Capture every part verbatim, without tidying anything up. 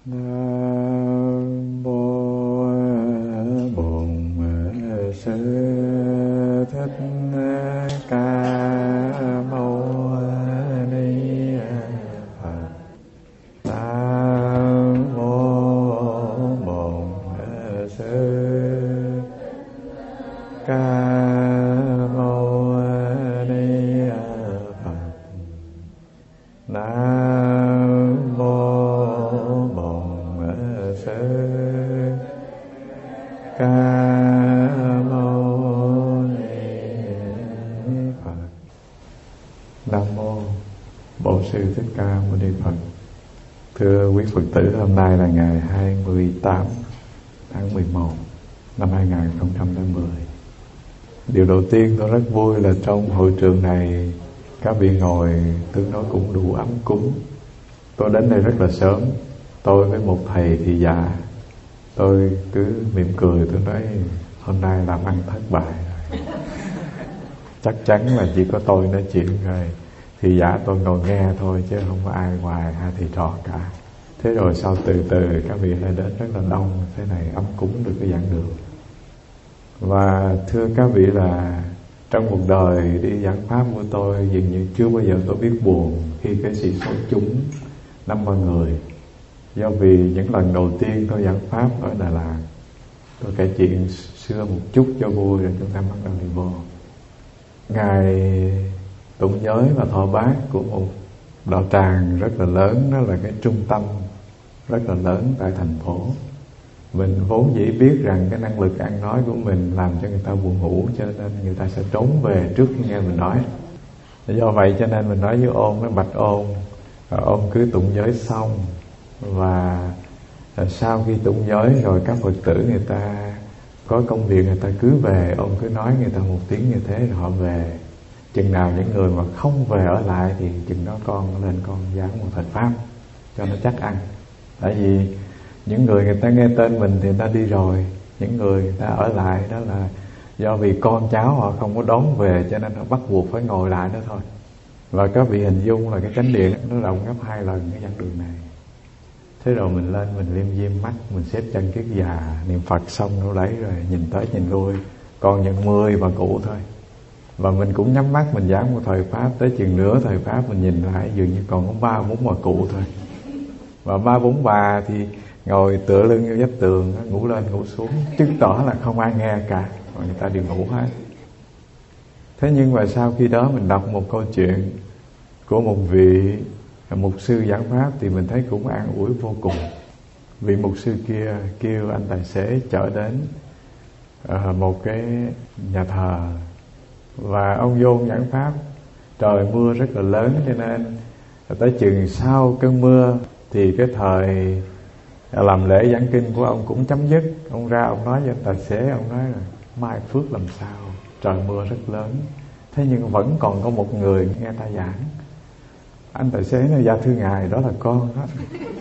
Nam mô Bổn Sư Thích Ca Mâu Ni Phật. Nam mô Bổn Sư Ca Mâu Ni Phật. Nam mô Bổn Sư Ca Mâu Ni Phật. Nam mô Bổn Sư Thích Ca Mâu Ni Phật. Thưa quý Phật tử, hôm nay là ngày hai mươi tám tháng mười một năm hai nghìn không trăm hai mươi. Điều đầu tiên tôi rất vui là trong hội trường này các vị ngồi tương đối cũng đủ ấm cúng. Tôi đến đây rất là sớm. Tôi với một thầy thị giả, tôi cứ mỉm cười, tôi nói hôm nay làm ăn thất bại rồi. Chắc chắn là chỉ có tôi nói chuyện rồi, thị giả tôi ngồi nghe thôi chứ không có ai ngoài hai thầy trò cả. Thế rồi sau từ từ các vị lại đến rất là đông, thế này ấm cúng được cái giảng đường. Và thưa các vị là trong cuộc đời đi giảng pháp của tôi, dường như chưa bao giờ tôi biết buồn khi cái sĩ số chúng năm mươi người. Do vì những lần đầu tiên tôi giảng pháp ở Đà Lạt, tôi kể chuyện xưa một chút cho vui rồi chúng ta bắt đầu đi vô. Ngài tụng giới và thọ bát của một đạo tràng rất là lớn, đó là cái trung tâm rất là lớn tại thành phố. Mình vốn dĩ biết rằng cái năng lực ăn nói của mình làm cho người ta buồn ngủ, cho nên người ta sẽ trốn về trước khi nghe mình nói. Do vậy cho nên mình nói với Ôn, nó bạch Ôn, Ôn cứ tụng giới xong, và sau khi tụng giới rồi các Phật tử người ta có công việc người ta cứ về, Ôn cứ nói người ta một tiếng như thế rồi họ về. Chừng nào những người mà không về ở lại thì chừng đó con lên con giảng một thời pháp cho nó chắc ăn. Tại vì những người người ta nghe tên mình thì người ta đi rồi, những người người ta ở lại đó là do vì con cháu họ không có đón về, cho nên họ bắt buộc phải ngồi lại đó thôi. Và các vị hình dung là cái chánh điện nó rộng gấp hai lần cái giảng đường này. Thế rồi mình lên mình liêm diêm mắt, mình xếp chân kiết già, niệm Phật xong đâu đấy rồi nhìn tới nhìn lui, còn những mười bà cụ thôi. Và mình cũng nhắm mắt mình giảng một thời pháp, tới chừng nửa thời pháp mình nhìn lại dường như còn có ba bốn bà cụ thôi. Và ba bốn bà thì ngồi tựa lưng vô vách tường, ngủ lên ngủ xuống, chứng tỏ là không ai nghe cả, mà người ta đều ngủ hết. Thế nhưng mà sau khi đó mình đọc một câu chuyện của một vị mục sư giảng pháp thì mình thấy cũng an ủi vô cùng. Vị mục sư kia kêu anh tài xế chở đến uh, một cái nhà thờ, và ông vô giảng pháp. Trời mưa rất là lớn, cho nên tới chừng sau cơn mưa thì cái thời làm lễ giảng kinh của ông cũng chấm dứt. Ông ra ông nói với tài xế, ông nói là mai phước làm sao, trời mưa rất lớn, thế nhưng vẫn còn có một người nghe ta giảng. Anh tài xế nói dạ thưa ngài, đó là con đó.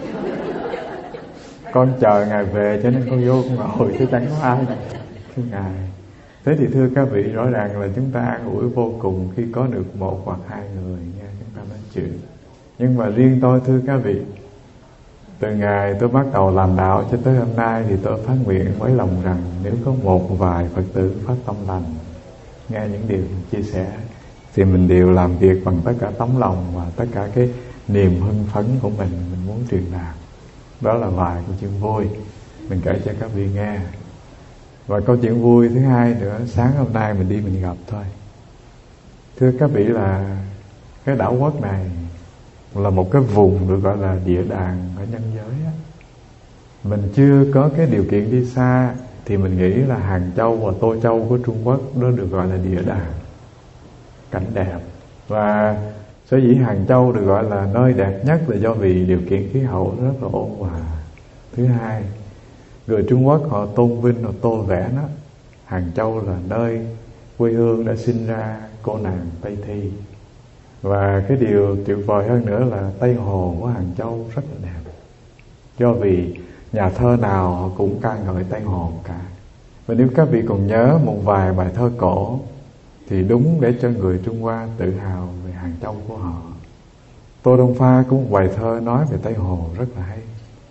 Con chờ ngài về cho nên con vô con ngồi chứ chẳng có ai. Thưa ngài. Thế thì thưa các vị, rõ ràng là chúng ta an ủi vô cùng khi có được một hoặc hai người nghe chúng ta nói chuyện. Nhưng mà riêng tôi thưa các vị, từ ngày tôi bắt đầu làm đạo cho tới hôm nay thì tôi phát nguyện với lòng rằng nếu có một vài Phật tử phát tâm lành nghe những điều mình chia sẻ thì mình đều làm việc bằng tất cả tấm lòng và tất cả cái niềm hưng phấn của mình, mình muốn truyền đạt. Đó là vài câu chuyện vui mình kể cho các vị nghe. Và câu chuyện vui thứ hai nữa, sáng hôm nay mình đi mình gặp thôi. Thưa các vị là cái đảo quốc này là một cái vùng được gọi là địa đàng ở nhân giới á. Mình chưa có cái điều kiện đi xa thì mình nghĩ là Hàng Châu và Tô Châu của Trung Quốc đó được gọi là địa đàng, cảnh đẹp. Và sở dĩ Hàng Châu được gọi là nơi đẹp nhất là do vì điều kiện khí hậu rất là ôn hòa. Thứ hai, người Trung Quốc họ tôn vinh, họ tô vẽ nó, Hàng Châu là nơi quê hương đã sinh ra cô nàng Tây Thi. Và cái điều tuyệt vời hơn nữa là Tây Hồ của Hàng Châu rất là đẹp, do vì nhà thơ nào họ cũng ca ngợi Tây Hồ cả. Và nếu các vị còn nhớ một vài bài thơ cổ thì đúng để cho người Trung Hoa tự hào về Hàng Châu của họ. Tô Đông Pha có một bài thơ nói về Tây Hồ rất là hay.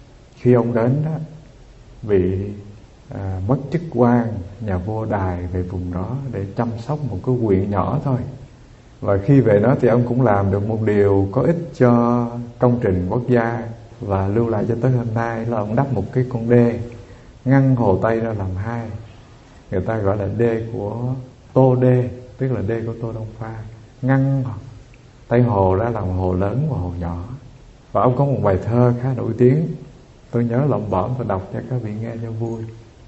khi ông đến đó, bị à, mất chức quan nhà vua đài về vùng đó để chăm sóc một cái huyện nhỏ thôi. Và khi về đó thì ông cũng làm được một điều có ích cho công trình quốc gia và lưu lại cho tới hôm nay, là ông đắp một cái con đê ngăn Hồ Tây ra làm hai. Người ta gọi là đê của Tô Đê, tức là đê của Tô Đông Pha, ngăn Tây Hồ ra làm hồ lớn và hồ nhỏ. Và ông có một bài thơ khá nổi tiếng, tôi nhớ lẩm bẩm và đọc cho các vị nghe cho vui,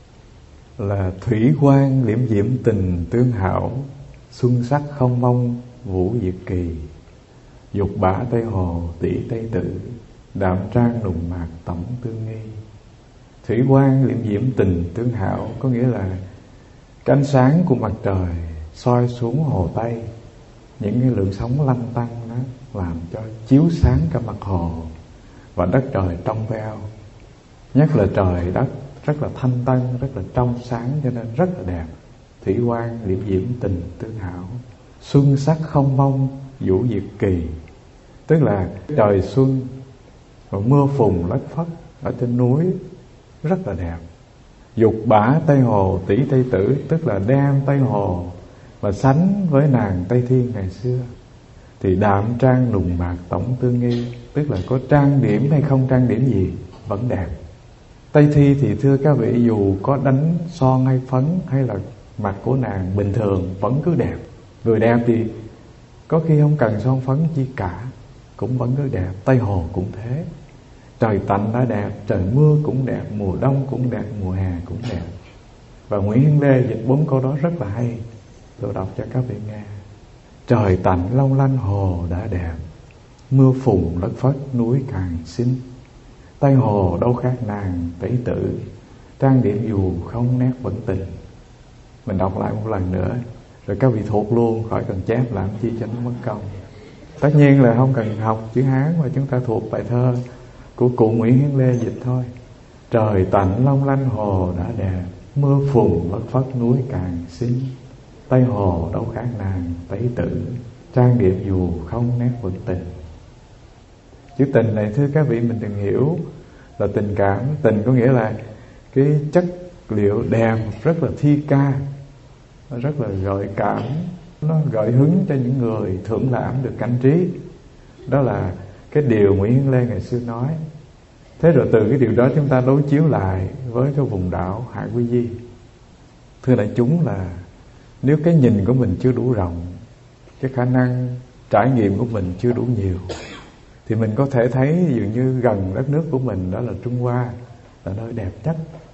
là thủy quan liễm diễm tình tương hảo, xuân sắc không mong vũ diệt kỳ, dục bả Tây Hồ tỷ Tây Tự, đạm trang nùng mạc tổng tương nghi. Thủy quan liễm diễm tình tương hảo có nghĩa là cái ánh sáng của mặt trời soi xuống Hồ Tây, những cái lượng sóng lăn tăn đó làm cho chiếu sáng cả mặt hồ, và đất trời trong veo, nhất là trời đất rất là thanh tân, rất là trong sáng, cho nên rất là đẹp. Thủy quan liễm diễm tình tương hảo, xuân sắc không mong vũ diệt kỳ, tức là trời xuân và mưa phùn lất phất ở trên núi rất là đẹp. Dục bả Tây Hồ tỷ Tây Tử, tức là đem Tây Hồ và sánh với nàng Tây Thiên ngày xưa. Thì đạm trang nùng mạc tổng tương nghi, tức là có trang điểm hay không trang điểm gì vẫn đẹp. Tây Thi thì thưa các vị, dù có đánh son hay phấn hay là mặt của nàng bình thường vẫn cứ đẹp. Người đẹp thì có khi không cần son phấn chi cả, cũng vẫn cứ đẹp. Tây Hồ cũng thế, trời tạnh đã đẹp, trời mưa cũng đẹp, mùa đông cũng đẹp, mùa hè cũng đẹp. Và Nguyễn Hiến Lê dịch bốn câu đó rất là hay, tôi đọc cho các vị nghe. Trời tạnh long lanh hồ đã đẹp, mưa phùn lất phất núi càng xinh. Tây Hồ đâu khác nàng Tây Tự, trang điểm dù không nét vẫn tình. Mình đọc lại một lần nữa rồi các vị thuộc luôn, khỏi cần chép làm chi cho nó mất công. Tất nhiên là không cần học chữ Hán mà chúng ta thuộc bài thơ của cụ Nguyễn Hiến Lê dịch thôi. Trời tạnh long lanh hồ đã đẹp, mưa phùn lất phất núi càng xinh. Tây Hồ đâu khác nàng Tây Tự, trang điểm dù không nét vẫn tình. Chữ tình này thưa các vị mình đừng hiểu là tình cảm. Tình có nghĩa là cái chất liệu đẹp, rất là thi ca, rất là gợi cảm, nó gợi hứng cho những người thưởng lãm được cảnh trí. Đó là cái điều Nguyễn Hiến Lê ngày xưa nói. Thế rồi từ cái điều đó chúng ta đối chiếu lại với cái vùng đảo Hạ Quy Di. Thưa đại chúng là nếu cái nhìn của mình chưa đủ rộng, cái khả năng trải nghiệm của mình chưa đủ nhiều, thì mình có thể thấy dường như gần đất nước của mình, đó là Trung Hoa, là nơi đẹp nhất.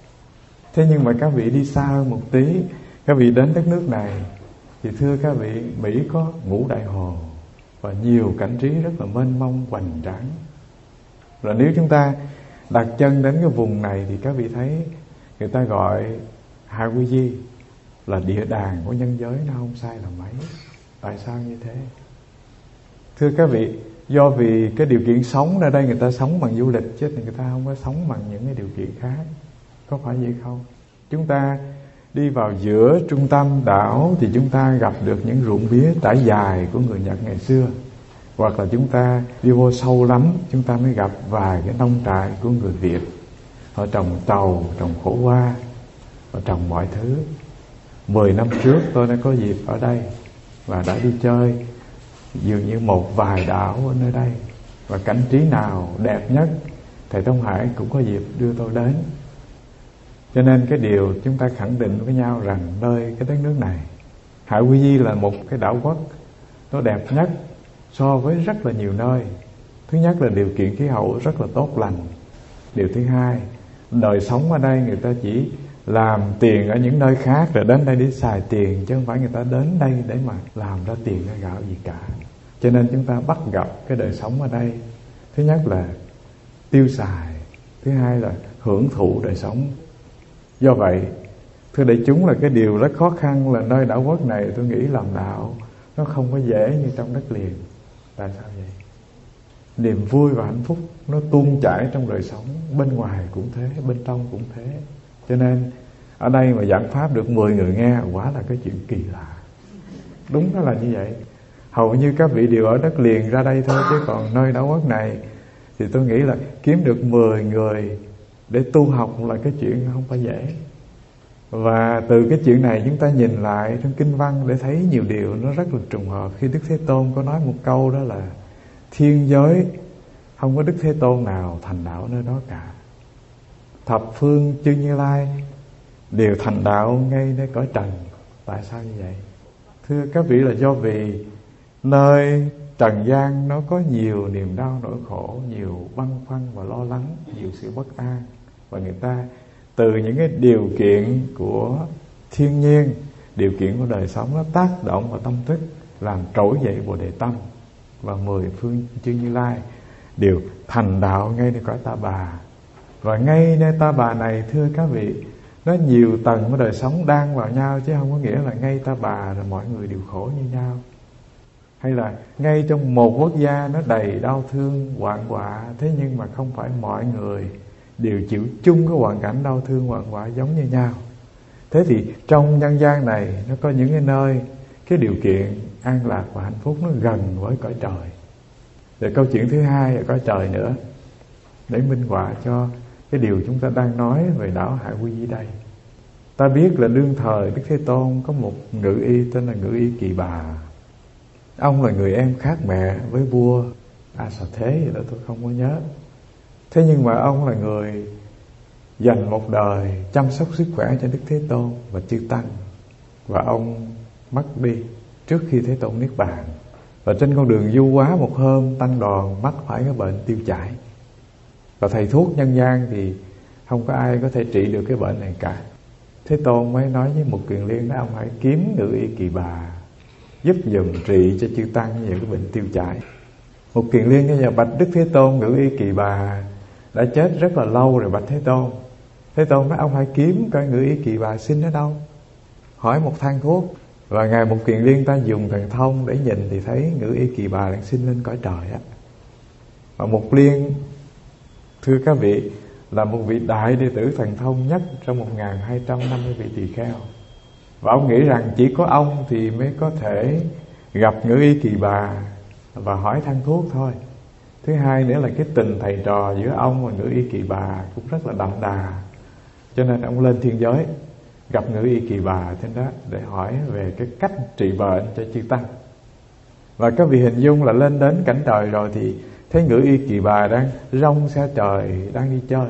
Thế nhưng mà các vị đi xa hơn một tí, các vị đến đất nước này, thì thưa các vị, Mỹ có Ngũ Đại Hồ và nhiều cảnh trí rất là mênh mông hoành tráng. Rồi nếu chúng ta đặt chân đến cái vùng này thì các vị thấy người ta gọi Hạ Quy Di là địa đàng của nhân giới, nó không sai là mấy. Tại sao như thế? Thưa các vị, do vì cái điều kiện sống ở đây người ta sống bằng du lịch, chứ người ta không có sống bằng những cái điều kiện khác. Có phải vậy không? Chúng ta đi vào giữa trung tâm đảo thì chúng ta gặp được những ruộng mía trải dài của người Nhật ngày xưa. Hoặc là chúng ta đi vô sâu lắm, chúng ta mới gặp vài cái nông trại của người Việt. Họ trồng trầu, trồng khổ qua và trồng mọi thứ. Mười năm trước tôi đã có dịp ở đây và đã đi chơi dường như một vài đảo ở nơi đây. Và cảnh trí nào đẹp nhất thầy Tông Hải cũng có dịp đưa tôi đến. Cho nên cái điều chúng ta khẳng định với nhau rằng nơi cái đất nước này, Hạ Quy Di là một cái đảo quốc nó đẹp nhất so với rất là nhiều nơi. Thứ nhất là điều kiện khí hậu rất là tốt lành. Điều thứ hai, đời sống ở đây người ta chỉ làm tiền ở những nơi khác rồi đến đây để xài tiền, chứ không phải người ta đến đây để mà làm ra tiền ra gạo gì cả. Cho nên chúng ta bắt gặp cái đời sống ở đây, thứ nhất là tiêu xài, thứ hai là hưởng thụ đời sống. Do vậy, thưa đại chúng, là cái điều rất khó khăn là nơi đảo quốc này tôi nghĩ làm đạo nó không có dễ như trong đất liền. Tại sao vậy? Niềm vui và hạnh phúc nó tuôn chảy trong đời sống, bên ngoài cũng thế, bên trong cũng thế. Cho nên ở đây mà giảng pháp được mười người nghe, quả là cái chuyện kỳ lạ. Đúng đó là như vậy. Hầu như các vị đều ở đất liền ra đây thôi, chứ còn nơi đảo quốc này thì tôi nghĩ là kiếm được mười người để tu học là cái chuyện không phải dễ. Và từ cái chuyện này chúng ta nhìn lại trong kinh văn để thấy nhiều điều nó rất là trùng hợp. Khi Đức Thế Tôn có nói một câu đó là thiên giới không có Đức Thế Tôn nào thành đạo nơi đó cả. Thập phương chư Như Lai đều thành đạo ngay nơi cõi trần. Tại sao như vậy? Thưa các vị, là do vì nơi trần gian nó có nhiều niềm đau nỗi khổ, nhiều băn khoăn và lo lắng, nhiều sự bất an. Và người ta từ những cái điều kiện của thiên nhiên, điều kiện của đời sống, nó tác động vào tâm thức, làm trỗi dậy Bồ Đề Tâm. Và mười phương chư Như Lai đều thành đạo ngay nơi cõi Ta Bà. Và ngay nơi Ta Bà này, thưa các vị, nó nhiều tầng của đời sống đang vào nhau, chứ không có nghĩa là ngay Ta Bà là mọi người đều khổ như nhau. Hay là ngay trong một quốc gia nó đầy đau thương, hoạn họa, thế nhưng mà không phải mọi người đều chịu chung cái hoàn cảnh đau thương, hoạn họa giống như nhau. Thế thì trong nhân gian này nó có những cái nơi cái điều kiện an lạc và hạnh phúc nó gần với cõi trời. Rồi câu chuyện thứ hai là cõi trời nữa, để minh họa cho cái điều chúng ta đang nói về đảo Hạ Quy ở đây. Ta biết là đương thời Đức Thế Tôn có một ngự y tên là Ngự Y Kỳ Bà. Ông là người em khác mẹ với vua A Xà Thế gì đó tôi không có nhớ. Thế nhưng mà ông là người dành một đời chăm sóc sức khỏe cho Đức Thế Tôn và chư tăng. Và ông mất đi trước khi Thế Tôn niết bàn. Và trên con đường du hóa một hôm, tăng đoàn mắc phải cái bệnh tiêu chảy. Và thầy thuốc nhân gian thì không có ai có thể trị được cái bệnh này cả. Thế Tôn mới nói với Mục Kiền Liên đó, ông hãy kiếm Ngự Y Kỳ Bà giúp dùm trị cho chư tăng về cái bệnh tiêu chảy. Mục Kiền Liên bây giờ bạch Đức Thế Tôn, Ngự Y Kỳ Bà đã chết rất là lâu rồi bạch Thế Tôn. Thế Tôn nói ông hãy kiếm coi Ngự Y Kỳ Bà sinh ở đâu. Hỏi một thang thuốc. Và ngài Mục Kiền Liên ta dùng thần thông để nhìn thì thấy Ngự Y Kỳ Bà đang sinh lên cõi trời á. Và Mục Liên, thưa các vị, là một vị đại đệ tử thần thông nhất trong một nghìn hai trăm năm mươi vị tỳ kheo. Và ông nghĩ rằng chỉ có ông thì mới có thể gặp Ngự Y Kỳ Bà và hỏi thang thuốc thôi. Thứ hai nữa là cái tình thầy trò giữa ông và Ngự Y Kỳ Bà cũng rất là đậm đà. Cho nên ông lên thiên giới gặp Ngự Y Kỳ Bà trên đó để hỏi về cái cách trị bệnh cho chư tăng. Và các vị hình dung là lên đến cảnh trời rồi thì thấy Ngự Y Kỳ Bà đang rong xe trời, đang đi chơi.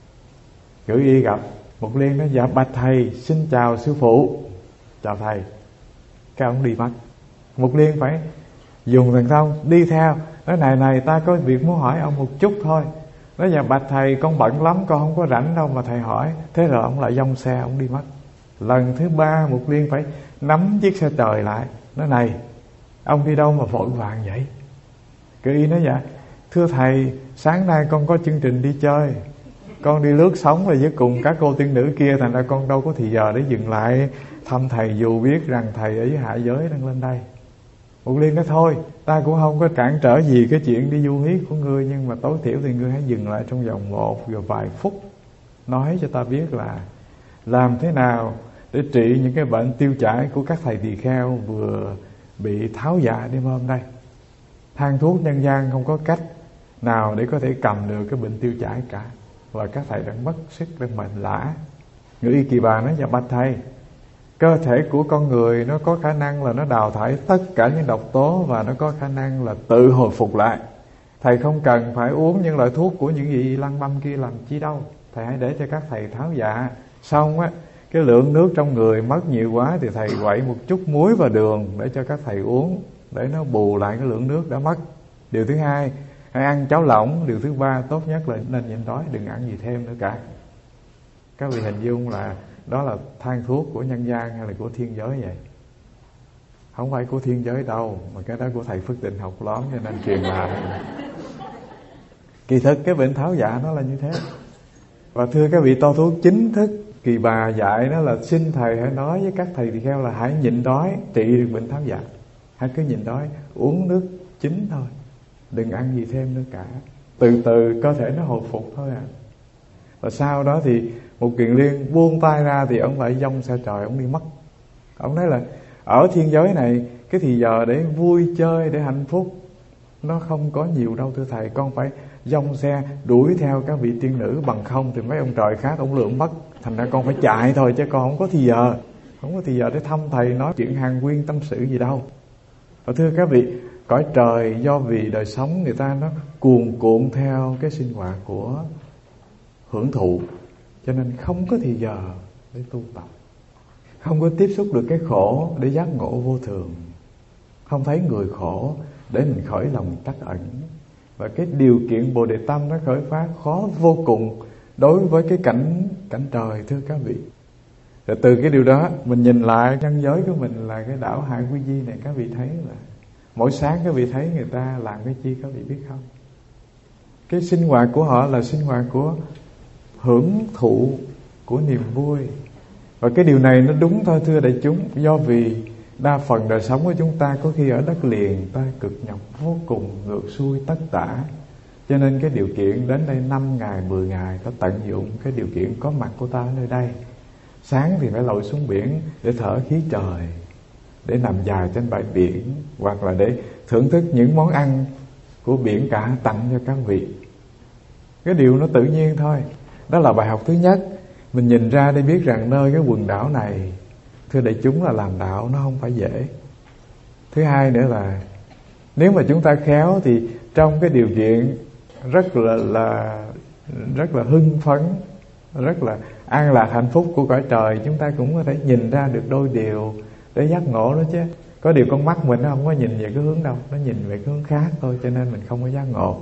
Ngự Y gặp Mục Liên nói: dạ bạch thầy, xin chào sư phụ. Chào thầy. Cái ông đi mất. Mục Liên phải dùng thần thông đi theo. Nói này này ta có việc muốn hỏi ông một chút thôi. Nói dạ bạch thầy, con bận lắm, con không có rảnh đâu mà thầy hỏi. Thế rồi ông lại dông xe, ông đi mất. Lần thứ ba Mục Liên phải nắm chiếc xe trời lại. Nói này, ông đi đâu mà vội vàng vậy? Ngự Y nói dạ thưa thầy, sáng nay con có chương trình đi chơi, con đi lướt sóng rồi với cùng các cô tiên nữ kia, thành ra con đâu có thì giờ để dừng lại thăm thầy, dù biết rằng thầy ở dưới hạ giới đang lên đây. Mục Liên nói thôi, ta cũng không có cản trở gì cái chuyện đi du hí của ngươi, nhưng mà tối thiểu thì ngươi hãy dừng lại trong vòng một rồi vài phút, nói cho ta biết là làm thế nào để trị những cái bệnh tiêu chảy của các thầy tỳ kheo vừa bị tháo dạ đêm hôm đây. Thang thuốc nhân gian không có cách nào để có thể cầm được cái bệnh tiêu chảy cả, và các thầy đang mất sức, đang mệt lả. Ngự Y Kỳ Bà nói: dạ bạch thầy, cơ thể của con người nó có khả năng là nó đào thải tất cả những độc tố và nó có khả năng là tự hồi phục lại. Thầy không cần phải uống những loại thuốc của những vị lăng băm kia làm chi đâu. Thầy hãy để cho các thầy tháo dạ. Xong á, cái lượng nước trong người mất nhiều quá thì thầy quậy một chút muối và đường để cho các thầy uống, để nó bù lại cái lượng nước đã mất. Điều thứ hai, hãy ăn cháo lỏng. Điều thứ ba, tốt nhất là nên nhịn đói, đừng ăn gì thêm nữa cả. Các vị hình dung là đó là thang thuốc của nhân gian hay là của thiên giới vậy? Không phải của thiên giới đâu, mà cái đó của thầy Phước Tịnh học lóm cho nên truyền lại. Kỳ thực cái bệnh tháo dạ nó là như thế. Và thưa các vị, to thuốc chính thức Kỳ Bà dạy nó là xin thầy hãy nói với các thầy tỳ kheo là hãy nhịn đói trị được bệnh tháo dạ. Hãy cứ nhịn đói, uống nước chính thôi, đừng ăn gì thêm nữa cả. Từ từ cơ thể nó hồi phục thôi à. Và sau đó thì Mục Kiền Liên buông tay ra thì ông lại dông xe trời, ông đi mất. Ông nói là ở thiên giới này cái thì giờ để vui chơi, để hạnh phúc nó không có nhiều đâu thưa thầy. Con phải dông xe đuổi theo các vị tiên nữ, bằng không thì mấy ông trời khác ông lượm mất. Thành ra con phải chạy thôi, chứ con không có thì giờ, không có thì giờ để thăm thầy nói chuyện hàng huyên tâm sự gì đâu. Và thưa các vị, cõi trời do vì đời sống người ta nó cuồn cuộn theo cái sinh hoạt của hưởng thụ, cho nên không có thì giờ để tu tập, không có tiếp xúc được cái khổ để giác ngộ vô thường, không thấy người khổ để mình khởi lòng trắc ẩn. Và cái điều kiện Bồ Đề Tâm nó khởi phát khó vô cùng đối với cái cảnh cảnh trời, thưa các vị. Rồi từ cái điều đó mình nhìn lại nhân giới của mình là cái đảo Hải Quy Di này, các vị thấy là mỗi sáng các vị thấy người ta làm cái chi, các vị biết không? Cái sinh hoạt của họ là sinh hoạt của hưởng thụ, của niềm vui. Và cái điều này nó đúng thôi thưa đại chúng, do vì đa phần đời sống của chúng ta có khi ở đất liền ta cực nhọc vô cùng, ngược xuôi tất tả, cho nên cái điều kiện đến đây năm ngày, mười ngày ta tận dụng cái điều kiện có mặt của ta ở nơi đây. Sáng thì phải lội xuống biển để thở khí trời, để nằm dài trên bãi biển, hoặc là để thưởng thức những món ăn của biển cả tặng cho các vị. Cái điều nó tự nhiên thôi. Đó là bài học thứ nhất. Mình nhìn ra để biết rằng nơi cái quần đảo này, thưa đại chúng, là làm đạo nó không phải dễ. Thứ hai nữa là nếu mà chúng ta khéo thì trong cái điều kiện rất là, là rất là hưng phấn, rất là an lạc hạnh phúc của cõi trời, chúng ta cũng có thể nhìn ra được đôi điều để giác ngộ đó chứ. Có điều con mắt mình nó không có nhìn về cái hướng đâu, nó nhìn về cái hướng khác thôi, cho nên mình không có giác ngộ.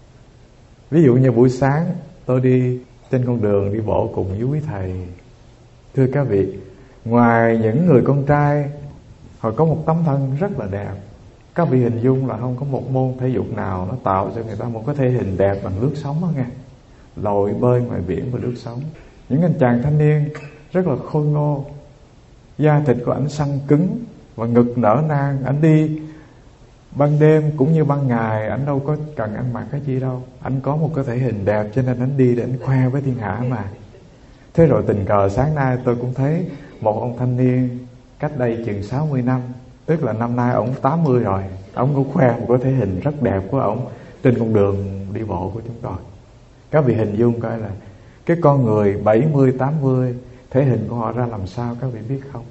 Ví dụ như buổi sáng tôi đi trên con đường đi bộ cùng với quý thầy, thưa các vị, ngoài những người con trai họ có một tấm thân rất là đẹp, các vị hình dung là không có một môn thể dục nào nó tạo cho người ta một cái thể hình đẹp bằng lướt sóng đó nghe. Lội bơi ngoài biển và lướt sóng. Những anh chàng thanh niên rất là khôi ngô, da thịt của ảnh săn cứng và ngực nở nang. Ảnh đi ban đêm cũng như ban ngày, ảnh đâu có cần ăn mặc cái gì đâu, ảnh có một cái thể hình đẹp cho nên ảnh đi để ảnh khoe với thiên hạ mà. Thế rồi tình cờ sáng nay tôi cũng thấy một ông thanh niên cách đây chừng sáu mươi năm, tức là năm nay ổng tám mươi rồi, ổng cũng khoe một cái thể hình rất đẹp của ổng trên con đường đi bộ của chúng tôi. Các vị hình dung coi là cái con người bảy mươi, tám mươi, thể hình của họ ra làm sao các vị biết không?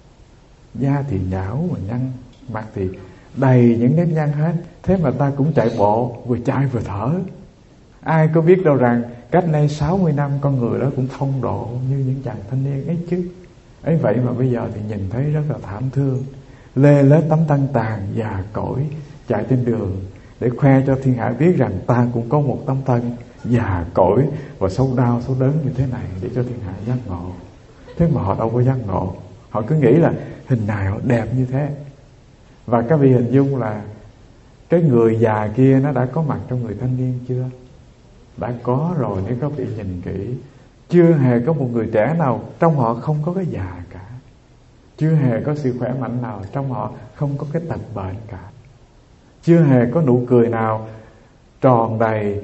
Da thì nhão mà nhăn, mặt thì đầy những nếp nhăn hết. Thế mà ta cũng chạy bộ, vừa chạy vừa thở. Ai có biết đâu rằng cách nay sáu mươi năm con người đó cũng phong độ như những chàng thanh niên ấy chứ. Ấy vậy mà bây giờ thì nhìn thấy rất là thảm thương, lê lết tấm thân tàn, già cỗi, chạy trên đường để khoe cho thiên hạ biết rằng ta cũng có một tấm thân già cỗi và sâu đau sâu đớn như thế này, để cho thiên hạ giác ngộ. Thế mà họ đâu có giác ngộ, họ cứ nghĩ là hình nào đẹp như thế. Và các vị hình dung là cái người già kia nó đã có mặt trong người thanh niên chưa? Đã có rồi. Nếu các vị nhìn kỹ, chưa hề có một người trẻ nào trong họ không có cái già cả, chưa hề có sự khỏe mạnh nào trong họ không có cái tật bệnh cả, chưa hề có nụ cười nào tròn đầy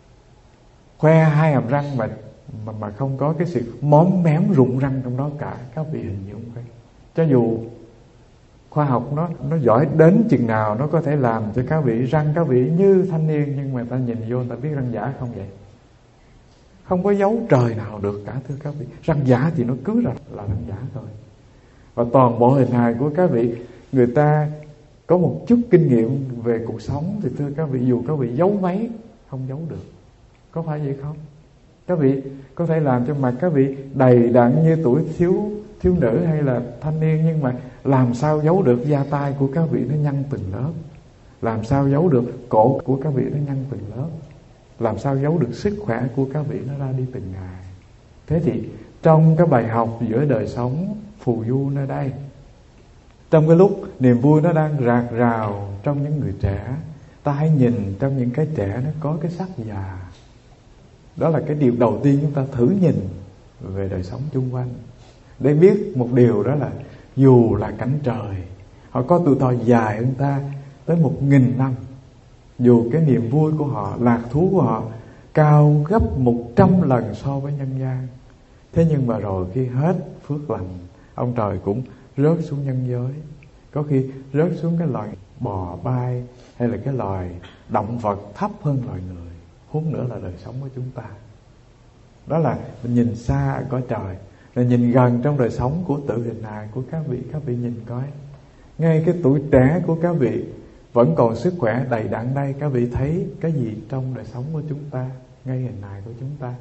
khoe hai hàm răng mà mà mà không có cái sự móm mém rụng răng trong đó cả. Các vị hình dung coi, cho dù khoa học nó nó giỏi đến chừng nào nó có thể làm cho các vị răng các vị như thanh niên, nhưng mà ta nhìn vô ta biết răng giả không vậy? Không có dấu trời nào được cả, thưa các vị. Răng giả thì nó cứ là, là răng giả thôi. Và toàn bộ hình hài của các vị, người ta có một chút kinh nghiệm về cuộc sống thì thưa các vị, dù các vị giấu mấy không giấu được. Có phải vậy không? Các vị có thể làm cho mặt các vị đầy đặn như tuổi thiếu thiếu nữ hay là thanh niên, nhưng mà làm sao giấu được da tai của các vị nó nhăn từng lớp? Làm sao giấu được cổ của các vị nó nhăn từng lớp? Làm sao giấu được sức khỏe của các vị nó ra đi từng ngày? Thế thì trong cái bài học giữa đời sống phù du nơi đây, trong cái lúc niềm vui nó đang rạc rào trong những người trẻ, ta hãy nhìn trong những cái trẻ nó có cái sắc già. Đó là cái điều đầu tiên chúng ta thử nhìn về đời sống chung quanh, để biết một điều, đó là dù là cảnh trời họ có tuổi thọ dài hơn ta tới một nghìn năm, dù cái niềm vui của họ, lạc thú của họ cao gấp một trăm lần so với nhân gian, thế nhưng mà rồi khi hết phước lành, ông trời cũng rớt xuống nhân giới. Có khi rớt xuống cái loài bò bay hay là cái loài động vật thấp hơn loài người, huống nữa là đời sống của chúng ta. Đó là mình nhìn xa ở cõi trời, là nhìn gần trong đời sống của tự hình hài của các vị. Các vị nhìn coi, ngay cái tuổi trẻ của các vị vẫn còn sức khỏe đầy đặn đây, các vị thấy cái gì trong đời sống của chúng ta, ngay hình hài của chúng ta?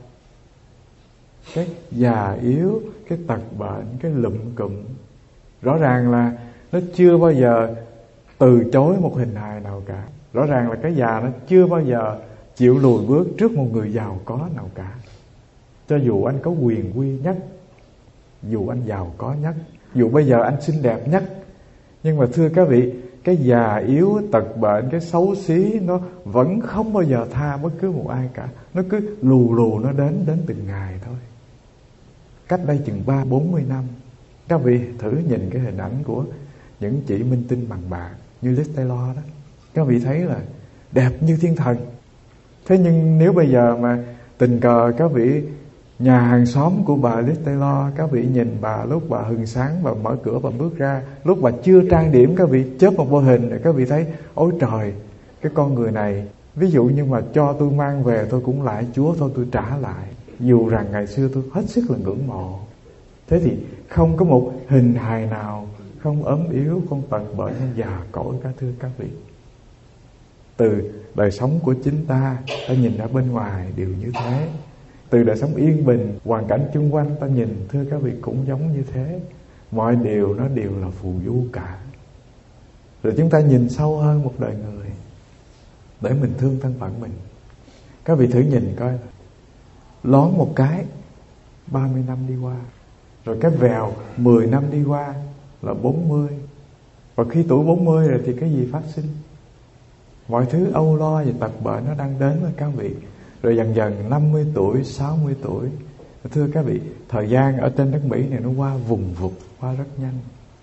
Cái già yếu, cái tật bệnh, cái lụm cụm, rõ ràng là nó chưa bao giờ từ chối một hình hài nào cả. Rõ ràng là cái già nó chưa bao giờ chịu lùi bước trước một người giàu có nào cả. Cho dù anh có quyền quy nhất, dù anh giàu có nhất, dù bây giờ anh xinh đẹp nhất, nhưng mà thưa các vị, cái già yếu, tật bệnh, cái xấu xí nó vẫn không bao giờ tha bất cứ một ai cả. Nó cứ lù lù nó đến, đến từng ngày thôi. Cách đây chừng ba bốn mươi năm, các vị thử nhìn cái hình ảnh của những chị minh tinh bằng bạc như Liz Taylor đó. Các vị thấy là đẹp như thiên thần. Thế nhưng nếu bây giờ mà tình cờ các vị nhà hàng xóm của bà Liz Taylor, các vị nhìn bà lúc bà hừng sáng và mở cửa và bước ra, lúc bà chưa trang điểm, các vị chớp một vô hình rồi các vị thấy ôi trời, cái con người này ví dụ như mà cho tôi mang về tôi cũng lại Chúa thôi, tôi trả lại, dù rằng ngày xưa tôi hết sức là ngưỡng mộ. Thế thì không có một hình hài nào không ốm yếu, không tật bệnh, không già cỗi cả, thưa các vị. Từ đời sống của chính ta, ta nhìn ra bên ngoài đều như thế. Từ đời sống yên bình, hoàn cảnh chung quanh ta nhìn, thưa các vị, cũng giống như thế. Mọi điều nó đều là phù du cả. Rồi chúng ta nhìn sâu hơn một đời người để mình thương thân phận mình. Các vị thử nhìn coi, lón một cái ba mươi năm đi qua, rồi cái vèo mười năm đi qua là bốn mươi. Và khi tuổi bốn mươi rồi thì cái gì phát sinh? Mọi thứ âu lo và tật bệnh nó đang đến với các vị. Rồi dần dần năm mươi tuổi, sáu mươi tuổi. Thưa các vị, thời gian ở trên đất Mỹ này nó qua vùng vụt, qua rất nhanh.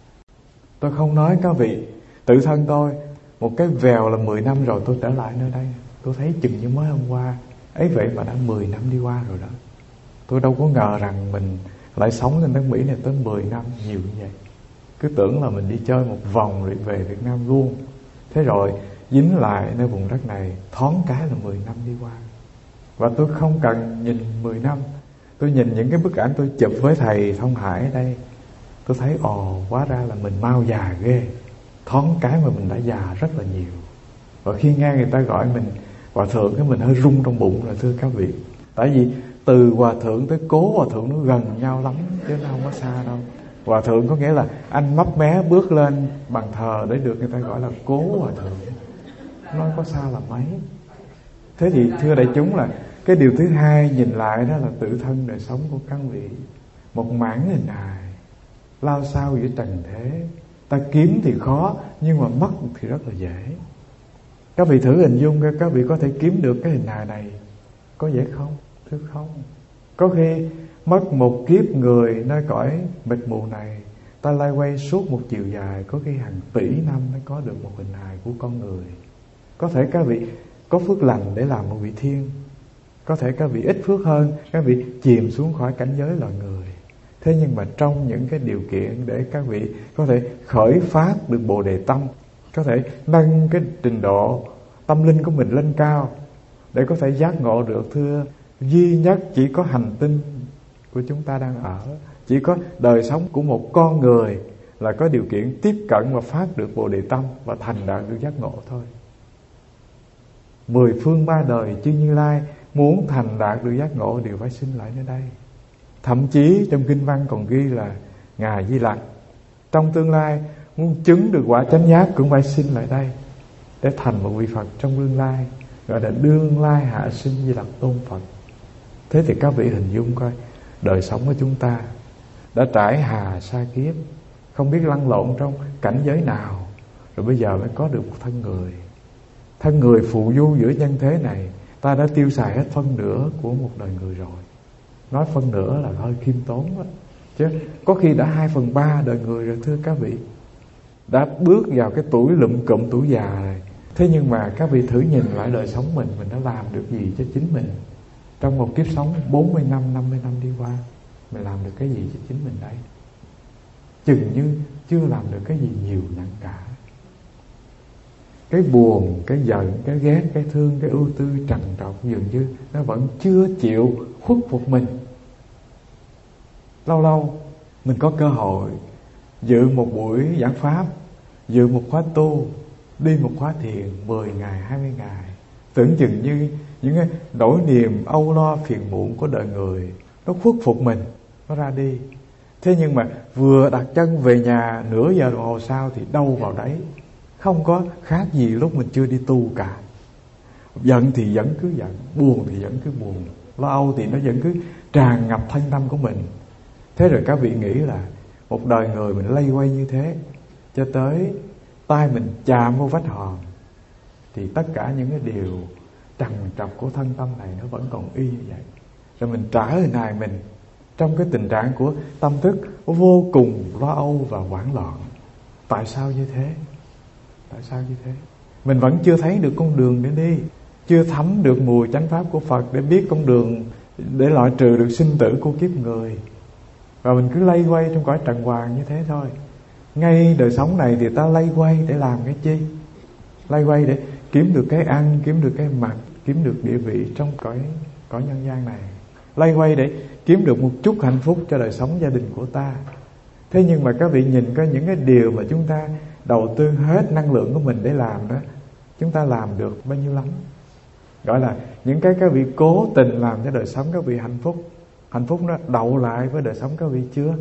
Tôi không nói các vị, tự thân tôi, một cái vèo là mười năm rồi tôi trở lại nơi đây. Tôi thấy chừng như mới hôm qua. Ấy vậy mà đã mười năm đi qua rồi đó. Tôi đâu có ngờ rằng mình lại sống trên đất Mỹ này tới mười năm nhiều như vậy. Cứ tưởng là mình đi chơi một vòng rồi về Việt Nam luôn. Thế rồi dính lại nơi vùng đất này, thoáng cái là mười năm đi qua. Và tôi không cần nhìn mười năm. Tôi nhìn những cái bức ảnh tôi chụp với thầy Thông Hải ở đây, tôi thấy ồ, hóa ra là mình mau già ghê. Thoáng cái mà mình đã già rất là nhiều. Và khi nghe người ta gọi mình hòa thượng, cái mình hơi rung trong bụng rồi, thưa các vị. Tại vì từ hòa thượng tới cố hòa thượng nó gần nhau lắm, chứ nó không có xa đâu. Hòa thượng có nghĩa là anh mấp mé bước lên bàn thờ để được người ta gọi là cố hòa thượng. Nó có xa là mấy. Thế thì thưa đại chúng, là cái điều thứ hai nhìn lại đó là tự thân đời sống của các vị. Một mảng hình hài lao sao giữa trần thế. Ta kiếm thì khó, nhưng mà mất thì rất là dễ. Các vị thử hình dung coi, các vị có thể kiếm được cái hình hài này có dễ không? Thưa không. Có khi mất một kiếp người nơi cõi mịt mù này, ta lai quay suốt một chiều dài, có khi hàng tỷ năm mới có được một hình hài của con người. Có thể các vị có phước lành để làm một vị thiên, có thể các vị ít phước hơn, các vị chìm xuống khỏi cảnh giới loài người. Thế nhưng mà trong những cái điều kiện để các vị có thể khởi phát được Bồ Đề Tâm, có thể nâng cái trình độ tâm linh của mình lên cao, để có thể giác ngộ được, thưa, duy nhất chỉ có hành tinh của chúng ta đang ở, chỉ có đời sống của một con người là có điều kiện tiếp cận và phát được Bồ Đề Tâm và thành đạt được giác ngộ thôi. Mười phương ba đời chư Như Lai muốn thành đạt được giác ngộ đều phải sinh lại nơi đây. Thậm chí trong kinh văn còn ghi là Ngài Di Lặc trong tương lai muốn chứng được quả chánh giác cũng phải sinh lại đây để thành một vị Phật trong tương lai, gọi là đương lai hạ sinh Di Lặc Tôn Phật. Thế thì các vị hình dung coi, đời sống của chúng ta đã trải hà sa kiếp, không biết lăn lộn trong cảnh giới nào, rồi bây giờ mới có được một thân người. Thân người phù du giữa nhân thế này, ta đã tiêu xài hết phân nửa của một đời người rồi. Nói phân nửa là hơi khiêm tốn đó, chứ có khi đã hai phần ba đời người rồi, thưa các vị. Đã bước vào cái tuổi lụm cụm, tuổi già rồi. Thế nhưng mà các vị thử nhìn lại đời sống mình, mình đã làm được gì cho chính mình trong một kiếp sống bốn mươi năm, năm mươi năm đi qua? Mình làm được cái gì cho chính mình đấy? Chừng như chưa làm được cái gì nhiều nặng cả. cái buồn, cái giận, cái ghét, cái thương, cái ưu tư trằn trọc dường như nó vẫn chưa chịu khuất phục mình. Lâu lâu mình có cơ hội dự một buổi giảng pháp, dự một khóa tu, đi một khóa thiền mười ngày, hai mươi ngày, tưởng chừng như những cái nỗi niềm âu lo phiền muộn của đời người nó khuất phục mình, nó ra đi. Thế nhưng mà vừa đặt chân về nhà nửa giờ đồng hồ sau thì đâu vào đấy, không có khác gì lúc mình chưa đi tu cả. Giận thì vẫn cứ giận, buồn thì vẫn cứ buồn, lo âu thì nó vẫn cứ tràn ngập thân tâm của mình. Thế rồi các vị nghĩ là một đời người mình lây quay như thế cho tới tay mình chạm vô vách hòm, thì tất cả những cái điều trằn trọc của thân tâm này nó vẫn còn y như vậy. Rồi mình trả lời này mình trong cái tình trạng của tâm thức vô cùng lo âu và hoảng loạn. Tại sao như thế? Tại sao như thế? Mình vẫn chưa thấy được con đường để đi, chưa thấm được mùi chánh pháp của Phật để biết con đường để loại trừ được sinh tử của kiếp người. Và mình cứ lây quay trong cõi trần hoàng như thế thôi. Ngay đời sống này thì ta lây quay để làm cái chi? Lây quay để kiếm được cái ăn, kiếm được cái mặc, kiếm được địa vị trong cõi cõi nhân gian này. Lây quay để kiếm được một chút hạnh phúc cho đời sống gia đình của ta. Thế nhưng mà các vị nhìn coi những cái điều mà chúng ta đầu tư hết năng lượng của mình để làm đó, chúng ta làm được bao nhiêu lắm. Gọi là những cái các vị cố tình làm cho đời sống các vị hạnh phúc. Hạnh phúc nó đậu lại với đời sống các vị chưa?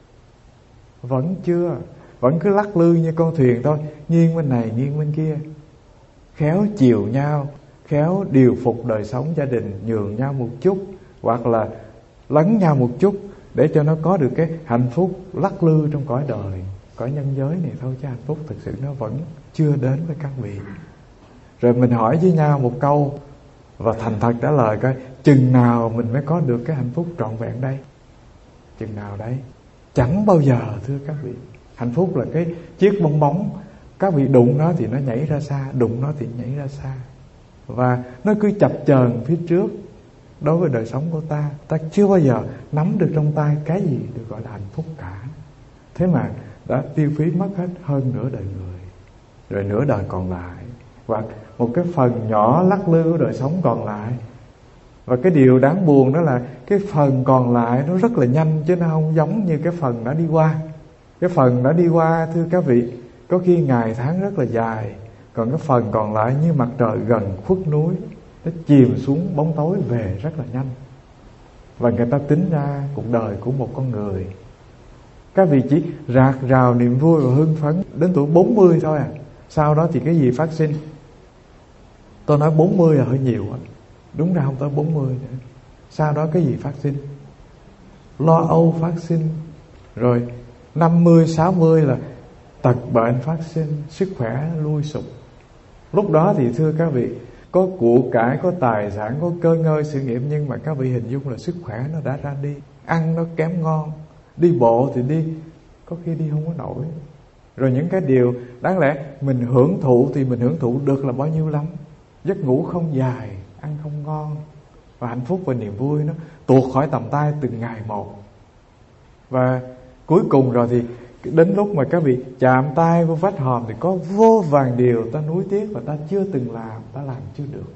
Vẫn chưa. Vẫn cứ lắc lư như con thuyền thôi, nghiêng bên này nghiêng bên kia. Khéo chiều nhau, khéo điều phục đời sống gia đình, nhường nhau một chút, hoặc là lấn nhau một chút, để cho nó có được cái hạnh phúc lắc lư trong cõi đời, cõi nhân giới này thôi. Chứ hạnh phúc thực sự nó vẫn chưa đến với các vị. Rồi mình hỏi với nhau một câu và thành thật trả lời coi, chừng nào mình mới có được cái hạnh phúc trọn vẹn đây? Chừng nào đấy? Chẳng bao giờ, thưa các vị. Hạnh phúc là cái chiếc bong bóng, các vị đụng nó thì nó nhảy ra xa, đụng nó thì nhảy ra xa, và nó cứ chập chờn phía trước. Đối với đời sống của ta, ta chưa bao giờ nắm được trong tay cái gì được gọi là hạnh phúc cả. Thế mà đã tiêu phí mất hết hơn nửa đời người, rồi nửa đời còn lại, hoặc một cái phần nhỏ lắc lư của đời sống còn lại. Và cái điều đáng buồn đó là cái phần còn lại nó rất là nhanh, chứ nó không giống như cái phần đã đi qua. Cái phần đã đi qua, thưa các vị, có khi ngày tháng rất là dài, còn cái phần còn lại như mặt trời gần khuất núi, nó chìm xuống bóng tối về rất là nhanh. Và người ta tính ra cuộc đời của một con người, các vị chỉ rạc rào niềm vui và hưng phấn đến tuổi bốn mươi thôi à. Sau đó thì cái gì phát sinh? Tôi nói bốn mươi là hơi nhiều á, đúng ra không tới bốn mươi nữa. Sau đó cái gì phát sinh? Lo âu phát sinh. Rồi năm mươi, sáu mươi là tật bệnh phát sinh, sức khỏe lui sụp. Lúc đó thì thưa các vị, có của cải, có tài sản, có cơ ngơi sự nghiệp, nhưng mà các vị hình dung là sức khỏe nó đã ra đi. Ăn nó kém ngon, đi bộ thì đi, có khi đi không có nổi. Rồi những cái điều đáng lẽ mình hưởng thụ thì mình hưởng thụ được là bao nhiêu lắm. Giấc ngủ không dài, ăn không ngon, và hạnh phúc và niềm vui nó tuột khỏi tầm tay từng ngày một. Và cuối cùng rồi thì đến lúc mà các vị chạm tay vô vách hòm thì có vô vàn điều ta nuối tiếc và ta chưa từng làm, ta làm chưa được.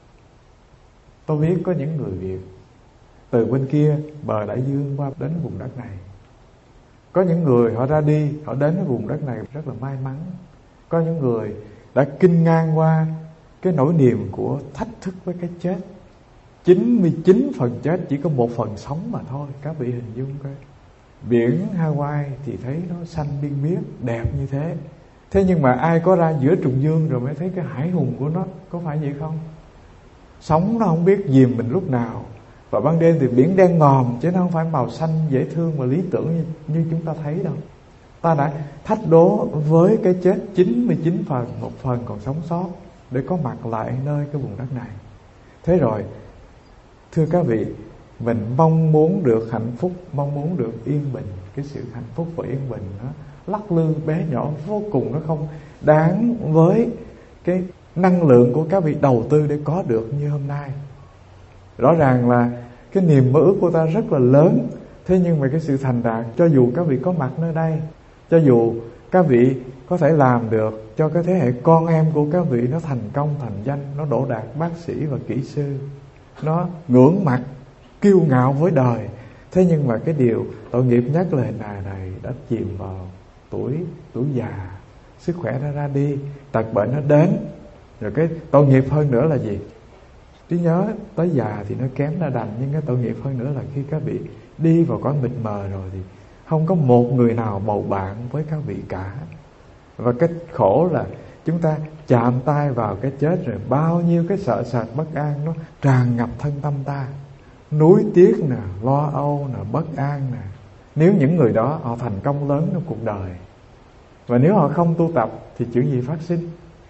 Tôi biết có những người Việt từ bên kia bờ đại dương qua đến vùng đất này. Có những người họ ra đi, họ đến cái vùng đất này rất là may mắn. Có những người đã kinh ngang qua cái nỗi niềm của thách thức với cái chết. chín mươi chín phần chết, chỉ có một phần sống mà thôi. Các vị hình dung coi, biển Hawaii thì thấy nó xanh biên biếc, đẹp như thế. Thế nhưng mà ai có ra giữa trùng dương rồi mới thấy cái hải hùng của nó, có phải vậy không? Sóng nó không biết dìm mình lúc nào. Và ban đêm thì biển đen ngòm, chứ nó không phải màu xanh dễ thương và lý tưởng như, như chúng ta thấy đâu. Ta đã thách đố với cái chết chín mươi chín phần, một phần còn sống sót, để có mặt lại nơi cái vùng đất này. Thế rồi, thưa các vị, mình mong muốn được hạnh phúc, mong muốn được yên bình. Cái sự hạnh phúc và yên bình nó lắc lư bé nhỏ vô cùng, nó không đáng với cái năng lượng của các vị đầu tư để có được như hôm nay. Rõ ràng là cái niềm mơ ước của ta rất là lớn. Thế nhưng mà cái sự thành đạt, cho dù các vị có mặt nơi đây, cho dù các vị có thể làm được cho cái thế hệ con em của các vị nó thành công, thành danh, nó đỗ đạt bác sĩ và kỹ sư, nó ngưỡng mặt, kiêu ngạo với đời. Thế nhưng mà cái điều tội nghiệp nhất là hình hài này đã chìm vào tuổi tuổi già, sức khỏe nó ra đi, tật bệnh nó đến. Rồi cái tội nghiệp hơn nữa là gì? Trí nhớ tới già thì nó kém đã đành, nhưng cái tội nghiệp hơn nữa là khi các vị đi vào cõi mịt mờ rồi thì không có một người nào bầu bạn với các vị cả. Và cái khổ là chúng ta chạm tay vào cái chết rồi, bao nhiêu cái sợ sệt bất an nó tràn ngập thân tâm ta, nuối tiếc nè, lo âu nè, bất an nè. Nếu những người đó họ thành công lớn trong cuộc đời, và nếu họ không tu tập thì chuyện gì phát sinh?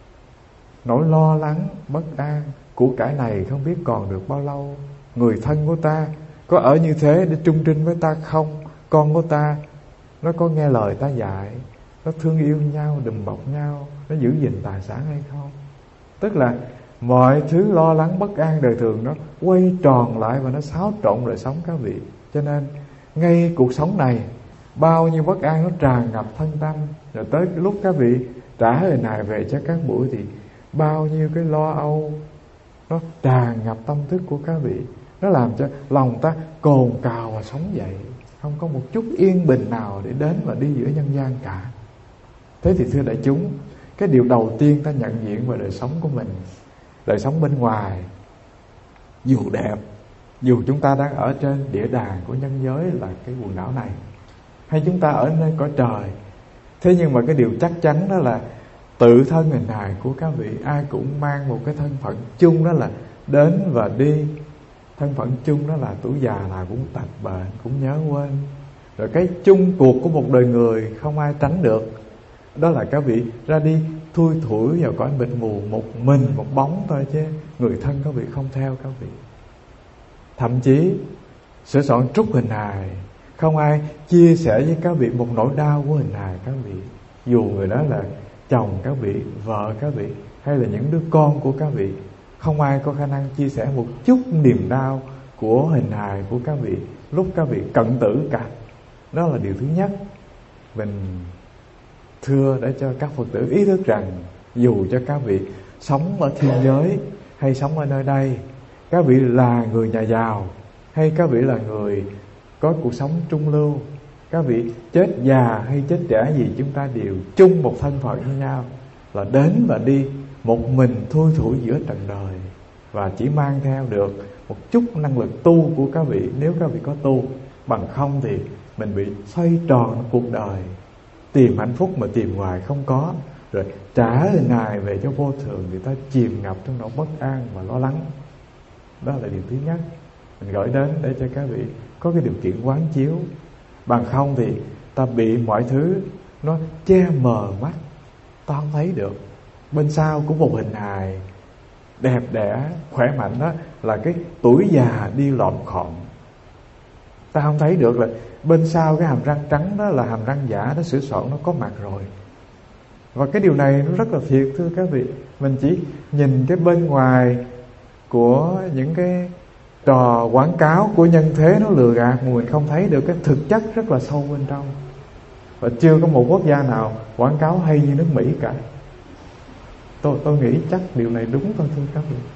Nỗi lo lắng, bất an, của cải này không biết còn được bao lâu, người thân của ta có ở như thế để chung trinh với ta không, con của ta nó có nghe lời ta dạy, nó thương yêu nhau, đùm bọc nhau, nó giữ gìn tài sản hay không. Tức là mọi thứ lo lắng bất an đời thường nó quay tròn lại và nó xáo trộn đời sống các vị. Cho nên ngay cuộc sống này, bao nhiêu bất an nó tràn ngập thân tâm. Rồi tới cái lúc các vị trả hình hài về cho các buổi thì bao nhiêu cái lo âu nó tràn ngập tâm thức của các vị, nó làm cho lòng ta cồn cào và sống dậy, không có một chút yên bình nào để đến và đi giữa nhân gian cả. Thế thì thưa đại chúng, cái điều đầu tiên ta nhận diện về đời sống của mình, đời sống bên ngoài, dù đẹp, dù chúng ta đang ở trên địa đàng của nhân giới là cái quần đảo này, hay chúng ta ở nơi cõi trời, thế nhưng mà cái điều chắc chắn đó là tự thân hình hài của các vị ai cũng mang một cái thân phận chung, đó là đến và đi. Thân phận chung đó là tuổi già là cũng tật bệnh, cũng nhớ quên. Rồi cái chung cuộc của một đời người không ai tránh được, đó là các vị ra đi thui thủi vào cõi mịt mù, một mình, một bóng thôi, chứ người thân các vị không theo các vị. Thậm chí sửa soạn trúc hình hài, không ai chia sẻ với các vị một nỗi đau của hình hài các vị, dù người đó là chồng các vị, vợ các vị, hay là những đứa con của các vị. Không ai có khả năng chia sẻ một chút niềm đau của hình hài của các vị lúc các vị cận tử cả. Đó là điều thứ nhất. Mình thưa để cho các Phật tử ý thức rằng, dù cho các vị sống ở thiên giới hay sống ở nơi đây, các vị là người nhà giàu hay các vị là người có cuộc sống trung lưu, các vị chết già hay chết trẻ gì, chúng ta đều chung một thân phận với nhau, là đến và đi một mình thui thủi giữa trần đời, và chỉ mang theo được một chút năng lực tu của các vị nếu các vị có tu. Bằng không thì mình bị xoay tròn cuộc đời, tìm hạnh phúc mà tìm hoài không có, rồi trả hình hài về cho vô thường, người ta chìm ngập trong nỗi bất an và lo lắng. Đó là điều thứ nhất mình gửi đến để cho các vị có cái điều kiện quán chiếu. Bằng không thì ta bị mọi thứ nó che mờ mắt, ta không thấy được. Bên sau của một hình hài đẹp đẽ, khỏe mạnh đó là cái tuổi già đi lọm khọm. Ta không thấy được là bên sau cái hàm răng trắng đó là hàm răng giả, nó sửa soạn, nó có mặt rồi. Và cái điều này nó rất là thiệt thưa các vị. Mình chỉ nhìn cái bên ngoài của những cái trò quảng cáo của nhân thế nó lừa gạt, mà mình không thấy được cái thực chất rất là sâu bên trong. Và chưa có một quốc gia nào quảng cáo hay như nước Mỹ cả. Tôi, tôi nghĩ chắc điều này đúng thôi thưa các vị.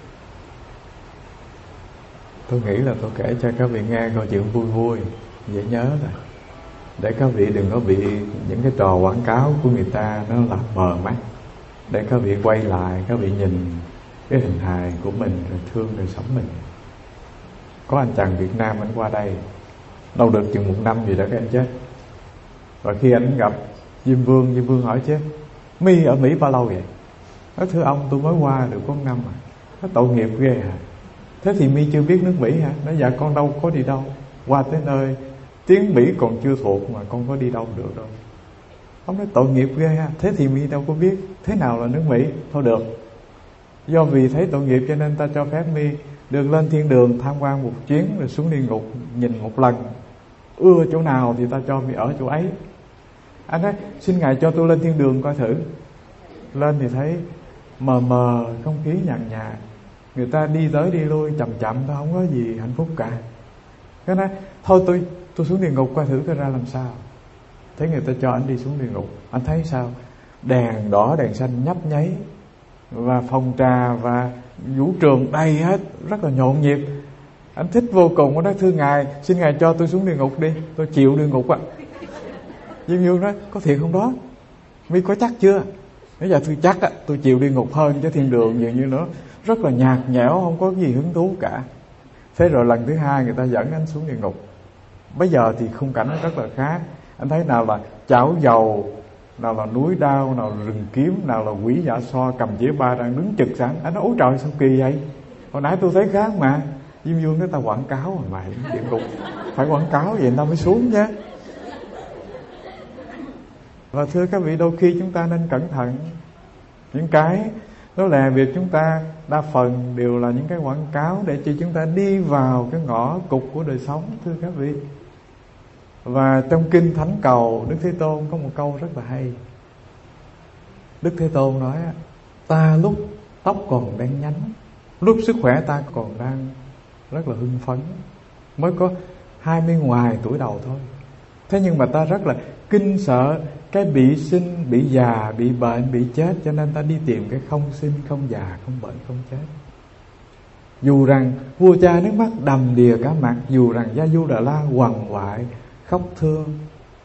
Tôi nghĩ là tôi kể cho các vị nghe câu chuyện vui vui, dễ nhớ là để các vị đừng có bị những cái trò quảng cáo của người ta nó làm mờ mắt. Để các vị quay lại, các vị nhìn cái hình hài của mình, rồi thương đời sống mình. Có anh chàng Việt Nam, anh qua đây đâu được chừng một năm gì đó cái anh chết. Và khi anh gặp Diêm Vương, Diêm Vương hỏi chứ Mi ở Mỹ bao lâu vậy? Nói thưa ông, tôi mới qua được có một năm à. Nó tội nghiệp ghê hả? Thế thì Mi chưa biết nước Mỹ hả? Nói dạ con đâu có đi đâu, qua tới nơi tiếng Mỹ còn chưa thuộc mà con có đi đâu được đâu. Ông nói tội nghiệp ghê ha. Thế thì Mi đâu có biết thế nào là nước Mỹ. Thôi được, do vì thấy tội nghiệp cho nên ta cho phép Mi được lên thiên đường tham quan một chuyến, rồi xuống địa ngục nhìn một lần. Ưa chỗ nào thì ta cho Mi ở chỗ ấy. Anh nói xin Ngài cho tôi lên thiên đường coi thử. Lên thì thấy mờ mờ, không khí nhàn nhạt, người ta đi tới đi lui chậm chậm thôi, không có gì hạnh phúc cả. Cái nói thôi tôi tôi xuống địa ngục coi thử coi ra làm sao. Thế người ta cho anh đi xuống địa ngục. Anh thấy sao? đèn đỏ đèn xanh nhấp nháy, và phòng trà và vũ trường đầy hết, rất là nhộn nhịp. Anh thích vô cùng. Anh nói thưa ngài, xin ngài cho tôi xuống địa ngục đi, tôi chịu địa ngục ạ. Diêm Dương nói có thiệt không đó, mi có chắc chưa? Nếu giờ tôi chắc á, tôi chịu địa ngục hơn chứ thiên đường dường như nó rất là nhạt nhẽo, không có gì hứng thú cả. Thế rồi lần thứ hai người ta dẫn anh xuống địa ngục. Bây giờ thì khung cảnh nó rất là khác. Anh thấy nào là chảo dầu, nào là núi đao, nào là rừng kiếm, nào là quỷ dạ xoa cầm dĩa ba đang đứng trực sẵn. Anh nói ôi trời sao kỳ vậy, hồi nãy tôi thấy khác mà. Diêm Dương nói ta quảng cáo mà mày, địa ngục phải quảng cáo vậy ta mới xuống chứ. Và thưa các vị, đôi khi chúng ta nên cẩn thận. Những cái đó là việc chúng ta đa phần đều là những cái quảng cáo để cho chúng ta đi vào cái ngõ cụt của đời sống, thưa các vị. Và trong kinh Thánh Cầu, Đức Thế Tôn có một câu rất là hay. Đức Thế Tôn nói: ta lúc tóc còn đang nhánh, lúc sức khỏe ta còn đang rất là hưng phấn, mới có hai mươi ngoài tuổi đầu thôi. Thế nhưng mà ta rất là kinh sợ cái bị sinh, bị già, bị bệnh, bị chết, cho nên ta đi tìm cái không sinh, không già, không bệnh, không chết. Dù rằng vua cha nước mắt đầm đìa cả mặt, dù rằng Gia Du Đà La quằn quại khóc thương.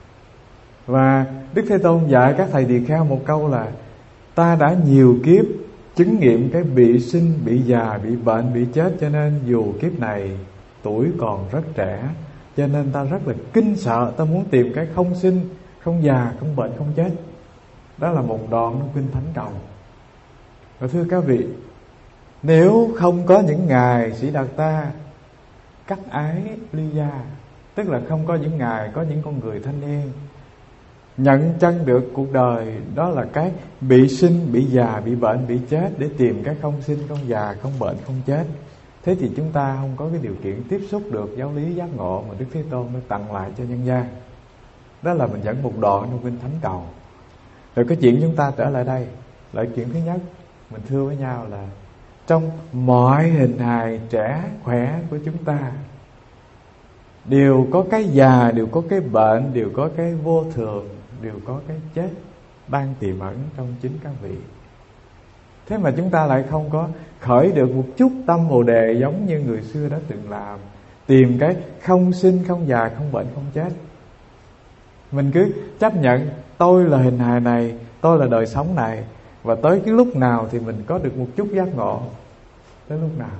Và Đức Thế Tôn dạy các thầy tỳ kheo một câu là: ta đã nhiều kiếp chứng nghiệm cái bị sinh, bị già, bị bệnh, bị chết, cho nên dù kiếp này tuổi còn rất trẻ, cho nên ta rất là kinh sợ, ta muốn tìm cái không sinh, không già, không bệnh, không chết. Đó là một đoạn trong kinh Thánh Cầu. Và thưa các vị, nếu không có những ngài Sĩ Đạt Ta cắt ái ly gia, tức là không có những ngài, có những con người thanh niên nhận chân được cuộc đời đó là cái bị sinh, bị già, bị bệnh, bị chết, để tìm cái không sinh, không già, không bệnh, không chết, thế thì chúng ta không có cái điều kiện tiếp xúc được giáo lý giác ngộ mà Đức Thế Tôn đã tặng lại cho nhân gian. Đó là mình dẫn một đoạn trong kinh Thánh Cầu. Rồi cái chuyện chúng ta trở lại đây, lại chuyện thứ nhất mình thưa với nhau là trong mọi hình hài trẻ khỏe của chúng ta đều có cái già, đều có cái bệnh, đều có cái vô thường, đều có cái chết đang tiềm ẩn trong chính các vị. Thế mà chúng ta lại không có khởi được một chút tâm Bồ Đề giống như người xưa đã từng làm, tìm cái không sinh, không già, không bệnh, không chết. Mình cứ chấp nhận tôi là hình hài này, tôi là đời sống này, và tới cái lúc nào thì mình có được một chút giác ngộ. Tới lúc nào?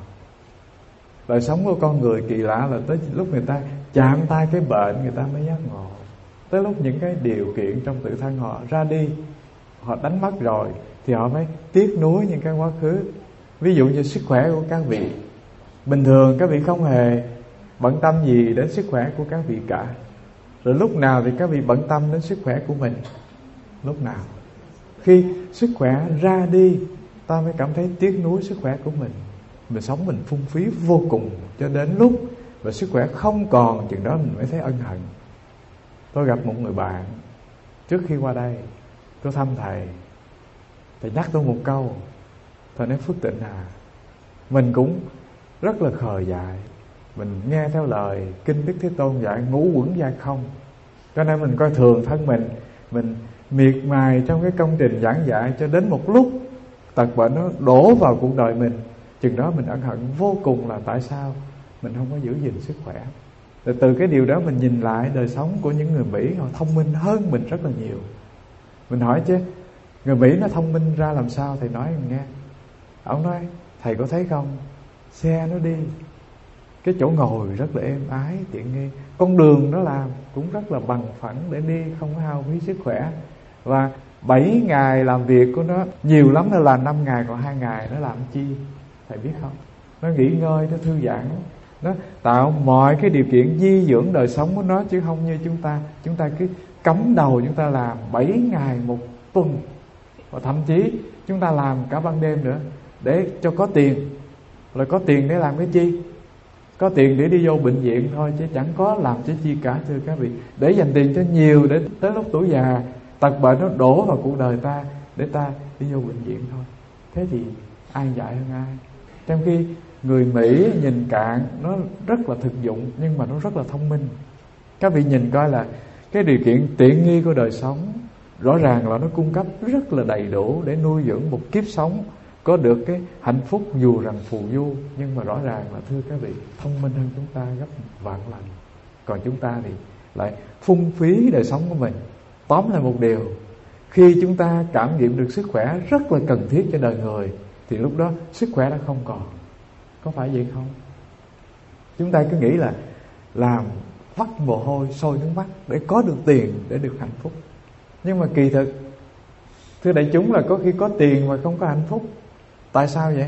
Đời sống của con người kỳ lạ là tới lúc người ta chạm tay cái bệnh người ta mới giác ngộ. Tới lúc những cái điều kiện trong tự thân họ ra đi, họ đánh mất rồi, thì họ mới tiếc nuối những cái quá khứ. Ví dụ như sức khỏe của các vị, bình thường các vị không hề bận tâm gì đến sức khỏe của các vị cả. Rồi lúc nào thì các vị bận tâm đến sức khỏe của mình? Lúc nào? Khi sức khỏe ra đi, ta mới cảm thấy tiếc nuối sức khỏe của mình. Mình sống mình phung phí vô cùng, cho đến lúc và sức khỏe không còn, chừng đó mình mới thấy ân hận. Tôi gặp một người bạn trước khi qua đây, tôi thăm thầy. Thầy nhắc tôi một câu. Thầy nói: Phước Tịnh à, mình cũng rất là khờ dại, mình nghe theo lời kinh Đức Thế Tôn dạy ngũ quẩn giai không, cho nên mình coi thường thân mình, mình miệt mài trong cái công trình giảng dạy, cho đến một lúc tật bệnh nó đổ vào cuộc đời mình, chừng đó mình ân hận vô cùng là tại sao mình không có giữ gìn sức khỏe. Rồi từ cái điều đó mình nhìn lại đời sống của những người Mỹ, họ thông minh hơn mình rất là nhiều. Mình hỏi chứ người Mỹ nó thông minh ra làm sao? Thầy nói mình nghe. Ông nói: thầy có thấy không, xe nó đi, cái chỗ ngồi rất là êm ái, tiện nghi, con đường nó làm cũng rất là bằng phẳng để đi, không có hao phí sức khỏe. Và bảy ngày làm việc của nó, nhiều lắm nó là năm ngày, còn hai ngày nó làm chi? Thầy biết không? Nó nghỉ ngơi, nó thư giãn, nó tạo mọi cái điều kiện di dưỡng đời sống của nó, chứ không như chúng ta. Chúng ta cứ cắm đầu chúng ta làm bảy ngày một tuần, và thậm chí chúng ta làm cả ban đêm nữa để cho có tiền. Rồi có tiền để làm cái chi? Có tiền để đi vô bệnh viện thôi, chứ chẳng có làm cái chi cả, thưa các vị. Để dành tiền cho nhiều, để tới lúc tuổi già tật bệnh nó đổ vào cuộc đời ta, để ta đi vô bệnh viện thôi. Thế thì ai dạy hơn ai? Trong khi người Mỹ nhìn cạn, nó rất là thực dụng, nhưng mà nó rất là thông minh. Các vị nhìn coi là cái điều kiện tiện nghi của đời sống, rõ ràng là nó cung cấp rất là đầy đủ để nuôi dưỡng một kiếp sống có được cái hạnh phúc dù rằng phù du. Nhưng mà rõ ràng là thưa các vị, thông minh hơn chúng ta gấp vạn lần. Còn chúng ta thì lại phung phí đời sống của mình. Tóm lại một điều, khi chúng ta cảm nghiệm được sức khỏe rất là cần thiết cho đời người, thì lúc đó sức khỏe đã không còn. Có phải vậy không? Chúng ta cứ nghĩ là làm vắt mồ hôi sôi nước mắt để có được tiền, để được hạnh phúc. Nhưng mà kỳ thực, thưa đại chúng, là có khi có tiền mà không có hạnh phúc. Tại sao vậy?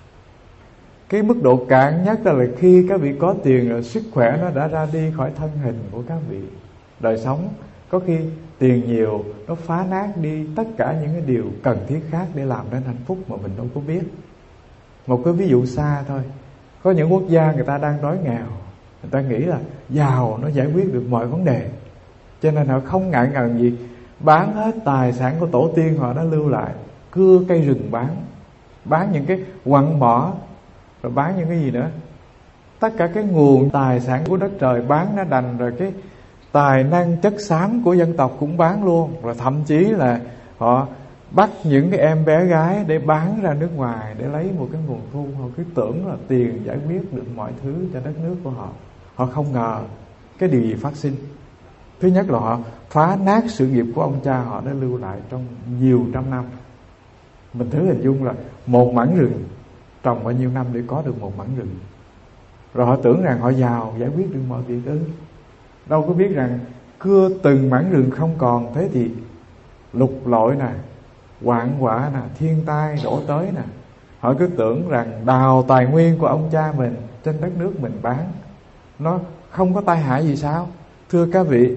Cái mức độ cạn nhất là khi các vị có tiền rồi, sức khỏe nó đã ra đi khỏi thân hình của các vị. Đời sống có khi tiền nhiều nó phá nát đi tất cả những cái điều cần thiết khác để làm nên hạnh phúc mà mình đâu có biết. Một cái ví dụ xa thôi, có những quốc gia người ta đang đói nghèo, người ta nghĩ là giàu nó giải quyết được mọi vấn đề, cho nên họ không ngại ngần gì bán hết tài sản của tổ tiên họ đã lưu lại, cưa cây rừng bán, bán những cái quặng mỏ, rồi bán những cái gì nữa, tất cả cái nguồn tài sản của đất trời bán nó đành, rồi cái tài năng chất xám của dân tộc cũng bán luôn. Rồi thậm chí là họ bắt những cái em bé gái để bán ra nước ngoài để lấy một cái nguồn thu. Họ cứ tưởng là tiền giải quyết được mọi thứ cho đất nước của họ. Họ không ngờ cái điều gì phát sinh. Thứ nhất là họ phá nát sự nghiệp của ông cha họ đã lưu lại trong nhiều trăm năm. Mình thử hình dung là một mảng rừng trồng bao nhiêu năm để có được một mảng rừng. Rồi họ tưởng rằng họ giàu giải quyết được mọi việc ư? Đâu có biết rằng cưa từng mảng rừng không còn, thế thì lục lội nè, hoạn họa nè, thiên tai đổ tới nè. Họ cứ tưởng rằng đào tài nguyên của ông cha mình trên đất nước mình bán, nó không có tai hại gì sao? Thưa các vị,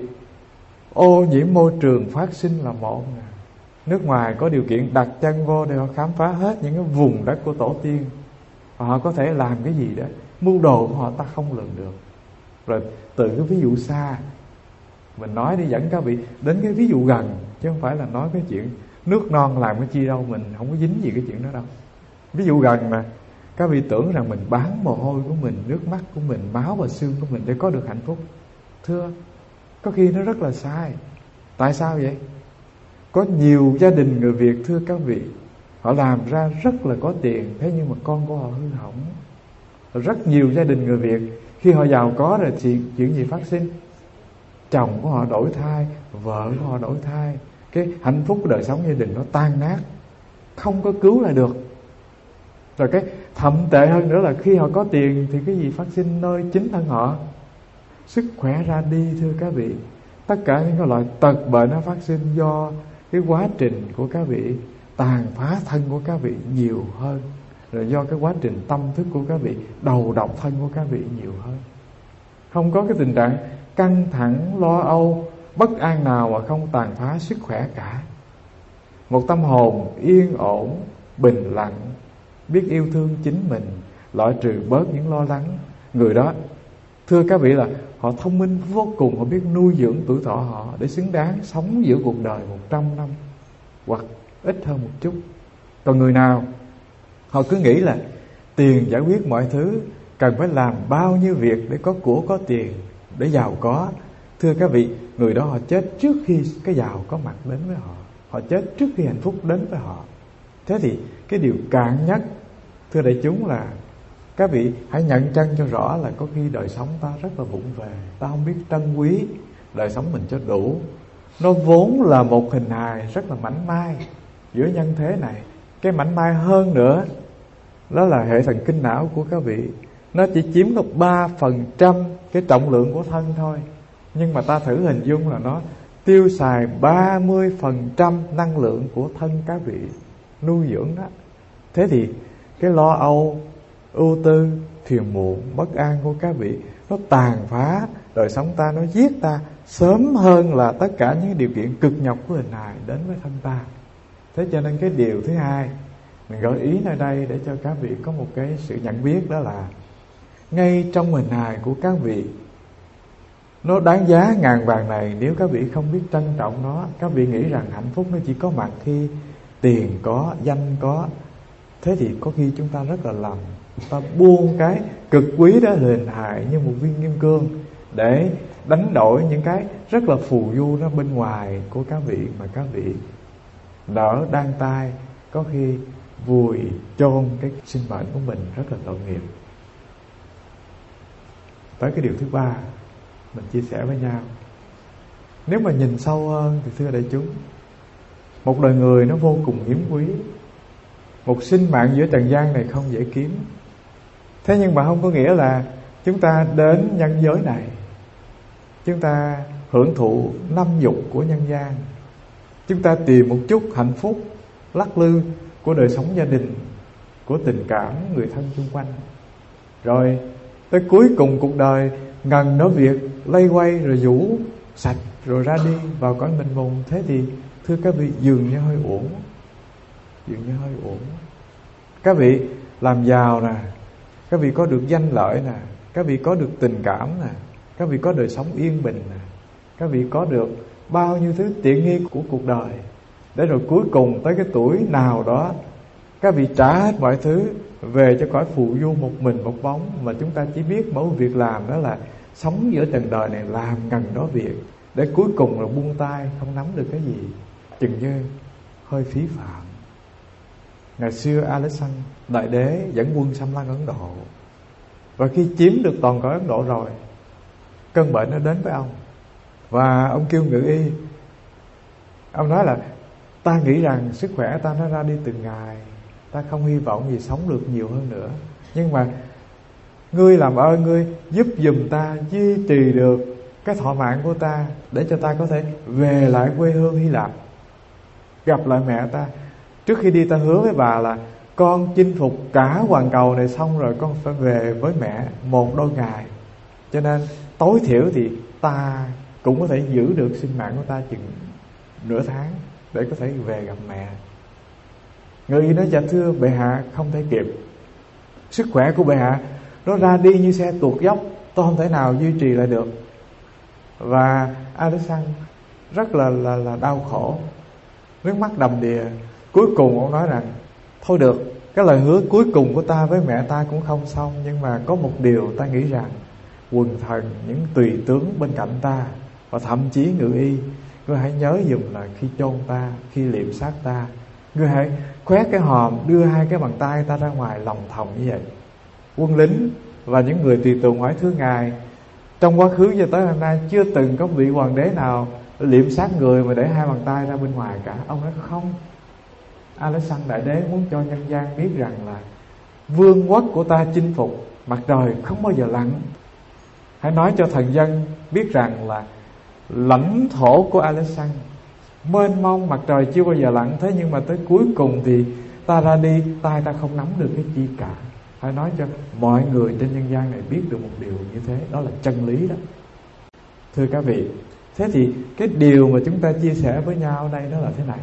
ô nhiễm môi trường phát sinh là một nè. Nước ngoài có điều kiện đặt chân vô để họ khám phá hết những cái vùng đất của tổ tiên, và họ có thể làm cái gì đó, mưu đồ của họ ta không lường được. Rồi từ cái ví dụ xa mình nói đi dẫn các vị đến cái ví dụ gần, chứ không phải là nói cái chuyện nước non làm cái chi đâu, mình không có dính gì cái chuyện đó đâu. Ví dụ gần mà các vị tưởng rằng mình bán mồ hôi của mình, nước mắt của mình, máu và xương của mình để có được hạnh phúc. Thưa, có khi nó rất là sai. Tại sao vậy? Có nhiều gia đình người Việt, thưa các vị, họ làm ra rất là có tiền, thế nhưng mà con của họ hư hỏng. Rất nhiều gia đình người Việt khi họ giàu có rồi thì chuyện gì phát sinh? Chồng của họ đổi thai, vợ của họ đổi thai, cái hạnh phúc của đời sống gia đình nó tan nát, không có cứu lại được. Rồi cái thậm tệ hơn nữa là khi họ có tiền thì cái gì phát sinh nơi chính thân họ? Sức khỏe ra đi, thưa các vị. Tất cả những cái loại tật bệnh nó phát sinh do cái quá trình của các vị tàn phá thân của các vị nhiều hơn, rồi do cái quá trình tâm thức của các vị đầu độc thân của các vị nhiều hơn. Không có cái tình trạng căng thẳng, lo âu, bất an nào mà không tàn phá sức khỏe cả. Một tâm hồn yên ổn, bình lặng, biết yêu thương chính mình, loại trừ bớt những lo lắng, người đó, thưa các vị, là họ thông minh vô cùng. Họ biết nuôi dưỡng tuổi thọ họ để xứng đáng sống giữa cuộc đời một trăm năm hoặc ít hơn một chút. Còn người nào họ cứ nghĩ là tiền giải quyết mọi thứ, cần phải làm bao nhiêu việc để có của có tiền, để giàu có, thưa các vị, người đó họ chết trước khi cái giàu có mặt đến với họ, họ chết trước khi hạnh phúc đến với họ. Thế thì cái điều cạn nhất, thưa đại chúng, là các vị hãy nhận chân cho rõ là có khi đời sống ta rất là vụng về, ta không biết trân quý đời sống mình cho đủ. Nó vốn là một hình hài rất là mảnh mai giữa nhân thế này. Cái mảnh mai hơn nữa đó là hệ thần kinh não của các vị. Nó chỉ chiếm được ba phần trăm cái trọng lượng của thân thôi, nhưng mà ta thử hình dung là nó tiêu xài ba mươi phần trăm năng lượng của thân các vị nuôi dưỡng đó. Thế thì cái lo âu, ưu tư, phiền muộn, bất an của các vị nó tàn phá đời sống ta, nó giết ta sớm hơn là tất cả những điều kiện cực nhọc của hình hài đến với thân ta. Thế cho nên cái điều thứ hai mình gợi ý nơi đây để cho các vị có một cái sự nhận biết, đó là ngay trong hình hài của các vị, nó đáng giá ngàn vàng này, nếu các vị không biết trân trọng nó, các vị nghĩ rằng hạnh phúc nó chỉ có mặt khi tiền có, danh có, thế thì có khi chúng ta rất là lầm. Ta buông cái cực quý đó, hình hài như một viên kim cương, để đánh đổi những cái rất là phù du nó bên ngoài của các vị, mà các vị nỡ đan tay, có khi vùi chôn cái sinh mệnh của mình, rất là tội nghiệp. Tới cái điều thứ ba mình chia sẻ với nhau. Nếu mà nhìn sâu hơn thì thưa đại chúng, một đời người nó vô cùng hiếm quý. Một sinh mạng giữa trần gian này không dễ kiếm. Thế nhưng mà không có nghĩa là chúng ta đến nhân giới này, chúng ta hưởng thụ năm dục của nhân gian, chúng ta tìm một chút hạnh phúc lắc lư của đời sống gia đình, của tình cảm người thân xung quanh, rồi tới cuối cùng cuộc đời ngần nói việc lây quay rồi vũ sạch rồi ra đi vào cõi mình mùng. Thế thì thưa các vị, dường như hơi uổng, dường như hơi uổng. Các vị làm giàu nè, các vị có được danh lợi nè, các vị có được tình cảm nè, các vị có đời sống yên bình nè, các vị có được bao nhiêu thứ tiện nghi của cuộc đời, để rồi cuối cùng tới cái tuổi nào đó các vị trả hết mọi thứ về cho cõi phù du một mình một bóng, mà chúng ta chỉ biết mỗi việc làm đó là sống giữa trần đời này, làm ngần đó việc, để cuối cùng là buông tay không nắm được cái gì, chừng như hơi phí phạm. Ngày xưa Alexander Đại Đế dẫn quân xâm lăng Ấn Độ, và khi chiếm được toàn cõi Ấn Độ rồi, cơn bệnh nó đến với ông, và ông kêu ngự y. Ông nói là ta nghĩ rằng sức khỏe ta nó ra đi từng ngày, ta không hy vọng gì sống được nhiều hơn nữa, nhưng mà ngươi làm ơn ngươi giúp giùm ta duy trì được cái thọ mạng của ta, để cho ta có thể về lại quê hương Hy Lạp, gặp lại mẹ ta. Trước khi đi ta hứa với bà là con chinh phục cả hoàn cầu này xong rồi con phải về với mẹ một đôi ngày, cho nên tối thiểu thì ta cũng có thể giữ được sinh mạng của ta chừng nửa tháng để có thể về gặp mẹ. Người nói dạ thưa bệ hạ, không thể kịp, sức khỏe của bệ hạ nó ra đi như xe tuột dốc, tôi không thể nào duy trì lại được. Và Alexander rất là, là, là đau khổ, nước mắt đầm đìa. Cuối cùng ông nói rằng thôi được, cái lời hứa cuối cùng của ta với mẹ ta cũng không xong, nhưng mà có một điều ta nghĩ rằng quần thần, những tùy tướng bên cạnh ta, và thậm chí ngự y, ngươi hãy nhớ dùm là khi chôn ta, khi liệm xác ta, ngươi hãy khoét cái hòm, đưa hai cái bàn tay ta ra ngoài lòng thòng như vậy. Quân lính và những người tùy tùng hỏi thưa ngài, trong quá khứ cho tới hôm nay chưa từng có vị hoàng đế nào liệm xác người mà để hai bàn tay ra bên ngoài cả. Ông nói không, Alexander Đại Đế muốn cho nhân gian biết rằng là vương quốc của ta chinh phục, mặt trời không bao giờ lặn. Hãy nói cho thần dân biết rằng là lãnh thổ của Alexander mênh mông, mặt trời chưa bao giờ lặn, thế nhưng mà tới cuối cùng thì ta ra đi, tay ta không nắm được cái chi cả. Hãy nói cho mọi người trên nhân gian này biết được một điều như thế, đó là chân lý đó. Thưa các vị, thế thì cái điều mà chúng ta chia sẻ với nhau ở đây đó là thế này.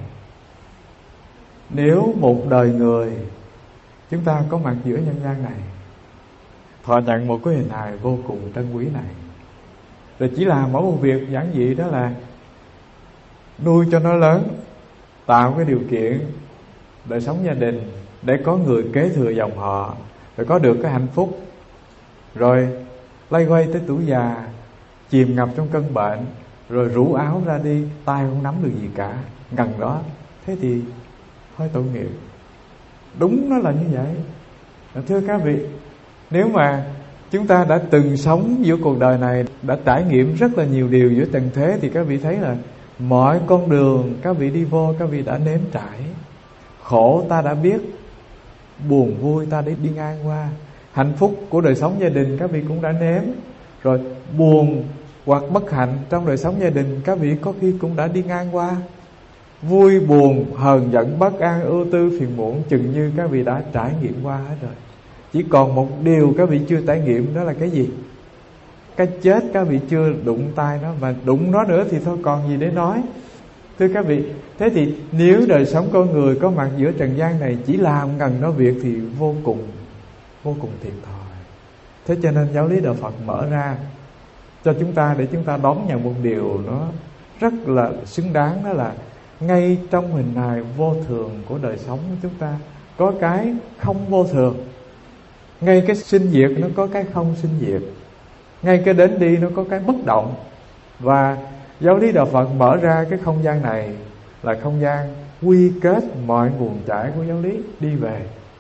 Nếu một đời người chúng ta có mặt giữa nhân gian này, thọ nhận một cái hình hài vô cùng trân quý này, rồi chỉ làm mỗi một việc giản dị, đó là nuôi cho nó lớn, tạo cái điều kiện đời sống gia đình để có người kế thừa dòng họ, rồi có được cái hạnh phúc, rồi lay quay tới tuổi già, chìm ngập trong cơn bệnh, rồi rủ áo ra đi, tay không nắm được gì cả, gần đó. Thế thì hơi tội nghiệp. Đúng nó là như vậy. Thưa các vị, nếu mà chúng ta đã từng sống giữa cuộc đời này, đã trải nghiệm rất là nhiều điều giữa trần thế, thì các vị thấy là mọi con đường các vị đi vô, các vị đã nếm trải. Khổ ta đã biết, buồn vui ta đi, đi ngang qua. Hạnh phúc của đời sống gia đình các vị cũng đã nếm. Rồi buồn hoặc bất hạnh trong đời sống gia đình các vị có khi cũng đã đi ngang qua. Vui buồn, hờn giận, bất an, ưu tư, phiền muộn, chừng như các vị đã trải nghiệm qua hết rồi. Chỉ còn một điều các vị chưa trải nghiệm, đó là cái gì? Cái chết các vị chưa đụng tay nó, mà đụng nó nữa thì thôi còn gì để nói. Thưa các vị, thế thì nếu đời sống con người có mặt giữa trần gian này chỉ làm ngần nó việc thì vô cùng vô cùng thiệt thòi. Thế cho nên giáo lý đạo Phật mở ra cho chúng ta để chúng ta đón nhận một điều nó rất là xứng đáng, đó là ngay trong hình hài vô thường của đời sống của chúng ta có cái không vô thường. Ngay cái sinh diệt nó có cái không sinh diệt. Ngay cái đến đi nó có cái bất động. Và giáo lý Đạo Phật mở ra cái không gian này là không gian quy kết mọi nguồn chảy của giáo lý đi về.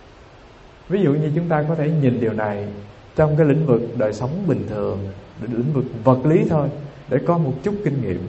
Ví dụ như chúng ta có thể nhìn điều này trong cái lĩnh vực đời sống bình thường, lĩnh vực vật lý thôi, để có một chút kinh nghiệm.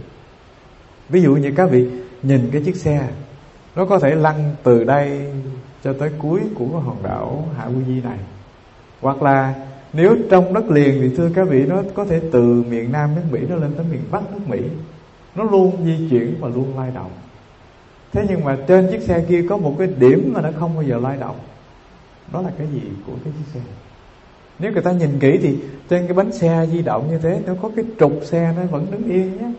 Ví dụ như các vị nhìn cái chiếc xe, nó có thể lăn từ đây cho tới cuối của cái hòn đảo Hạ Quy Di này. Hoặc là nếu trong đất liền thì thưa các vị, nó có thể từ miền Nam nước Mỹ nó lên tới miền Bắc nước Mỹ. Nó luôn di chuyển và luôn lay động. Thế nhưng mà trên chiếc xe kia có một cái điểm mà nó không bao giờ lay động. Đó là cái gì của cái chiếc xe? Nếu người ta nhìn kỹ thì trên cái bánh xe di động như thế, nó có cái trục xe nó vẫn đứng yên nhé.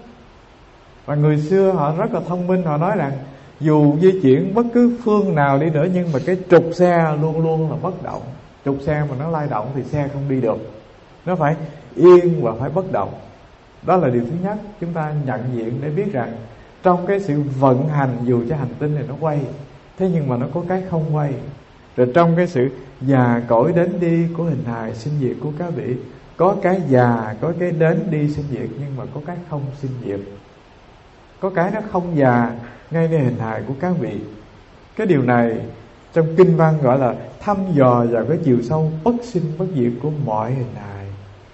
Và người xưa họ rất là thông minh, họ nói rằng dù di chuyển bất cứ phương nào đi nữa, nhưng mà cái trục xe luôn luôn là bất động. Trục xe mà nó lay động thì xe không đi được. Nó phải yên và phải bất động. Đó là điều thứ nhất chúng ta nhận diện để biết rằng trong cái sự vận hành, dù cho hành tinh này nó quay, thế nhưng mà nó có cái không quay. Rồi trong cái sự già cỗi đến đi của hình hài sinh diệt của các vị, có cái già, có cái đến đi sinh diệt, nhưng mà có cái không sinh diệt. Có cái nó không già ngay nơi hình hài của các vị. Cái điều này trong kinh văn gọi là thăm dò vào cái chiều sâu bất sinh bất diệt của mọi hình hài.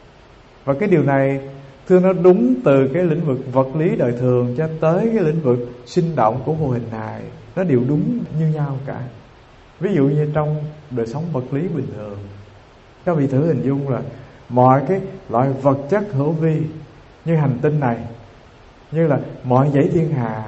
Và cái điều này thưa nó đúng từ cái lĩnh vực vật lý đời thường cho tới cái lĩnh vực sinh động của vô hình hài, nó đều đúng như nhau cả. Ví dụ như trong đời sống vật lý bình thường, các vị thử hình dung là mọi cái loại vật chất hữu vi như hành tinh này, như là mọi dãy thiên hà,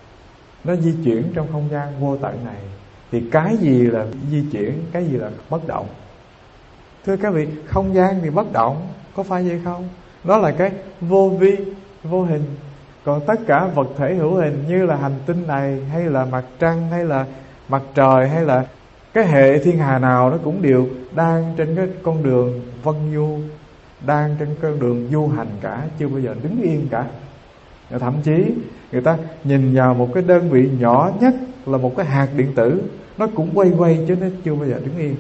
nó di chuyển trong không gian vô tận này, thì cái gì là di chuyển, cái gì là bất động? Thưa các vị, không gian thì bất động, có phải vậy không? Đó là cái vô vi, vô hình. Còn tất cả vật thể hữu hình như là hành tinh này, hay là mặt trăng, hay là mặt trời, hay là cái hệ thiên hà nào, nó cũng đều đang trên cái con đường vân du, đang trên con đường du hành cả, chưa bao giờ đứng yên cả. Và thậm chí người ta nhìn vào một cái đơn vị nhỏ nhất là một cái hạt điện tử, nó cũng quay quay chứ nó chưa bao giờ đứng yên.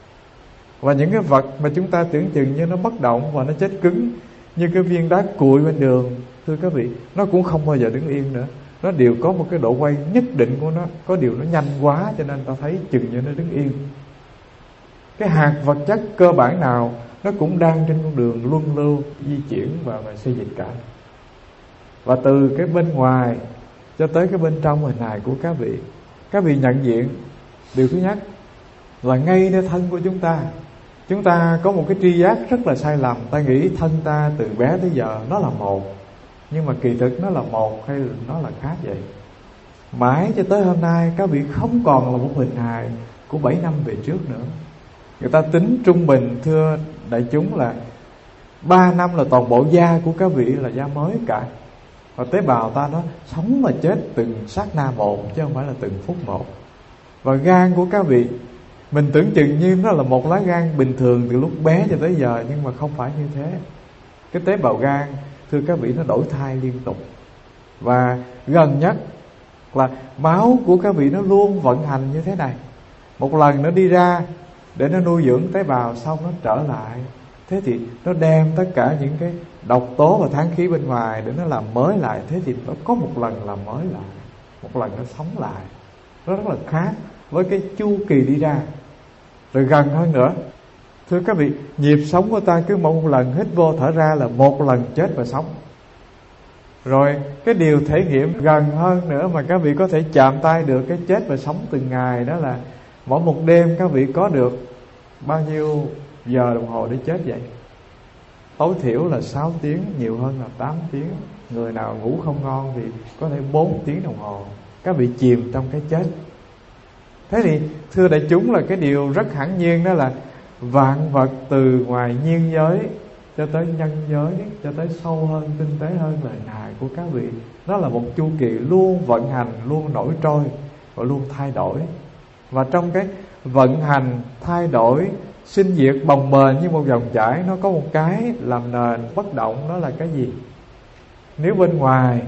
Và những cái vật mà chúng ta tưởng chừng như nó bất động và nó chết cứng, như cái viên đá cuội bên đường, thưa các vị, nó cũng không bao giờ đứng yên nữa. Nó đều có một cái độ quay nhất định của nó. Có điều nó nhanh quá cho nên ta thấy chừng như nó đứng yên. Cái hạt vật chất cơ bản nào nó cũng đang trên con đường luân lưu, di chuyển và, và xây dịch cả. Và từ cái bên ngoài cho tới cái bên trong hình hài của các vị, các vị nhận diện điều thứ nhất là ngay nơi thân của chúng ta, chúng ta có một cái tri giác rất là sai lầm. Ta nghĩ thân ta từ bé tới giờ nó là một, nhưng mà kỳ thực nó là một hay là nó là khác vậy? Mãi cho tới hôm nay các vị không còn là một hình hài của bảy năm về trước nữa. Người ta tính trung bình thưa đại chúng là ba năm là toàn bộ da của các vị là da mới cả. Và tế bào ta nó sống và chết từng sát na một, chứ không phải là từng phút một. Và gan của các vị, mình tưởng chừng như nó là một lá gan bình thường từ lúc bé cho tới giờ, nhưng mà không phải như thế. Cái tế bào gan thưa các vị nó đổi thay liên tục. Và gần nhất là máu của các vị nó luôn vận hành như thế này. Một lần nó đi ra để nó nuôi dưỡng tế bào, xong nó trở lại. Thế thì nó đem tất cả những cái độc tố và than khí bên ngoài để nó làm mới lại. Thế thì nó có một lần làm mới lại, một lần nó sống lại. Nó rất là khác với cái chu kỳ đi ra. Rồi gần hơn nữa, thưa các vị, nhịp sống của ta cứ một lần hít vô thở ra là một lần chết và sống. Rồi cái điều thể nghiệm gần hơn nữa mà các vị có thể chạm tay được cái chết và sống từng ngày, đó là mỗi một đêm các vị có được bao nhiêu giờ đồng hồ để chết vậy? Tối thiểu là sáu tiếng, nhiều hơn là tám tiếng. Người nào ngủ không ngon thì có thể bốn tiếng đồng hồ. Các vị chìm trong cái chết. Thế thì thưa đại chúng, là cái điều rất hẳn nhiên, đó là vạn vật từ ngoài nhiên giới cho tới nhân giới, cho tới sâu hơn, tinh tế hơn là hình hài của các vị, nó là một chu kỳ luôn vận hành, luôn nổi trôi và luôn thay đổi. Và trong cái vận hành, thay đổi, sinh diệt bồng bềnh như một dòng chảy, nó có một cái làm nền bất động, đó là cái gì? Nếu bên ngoài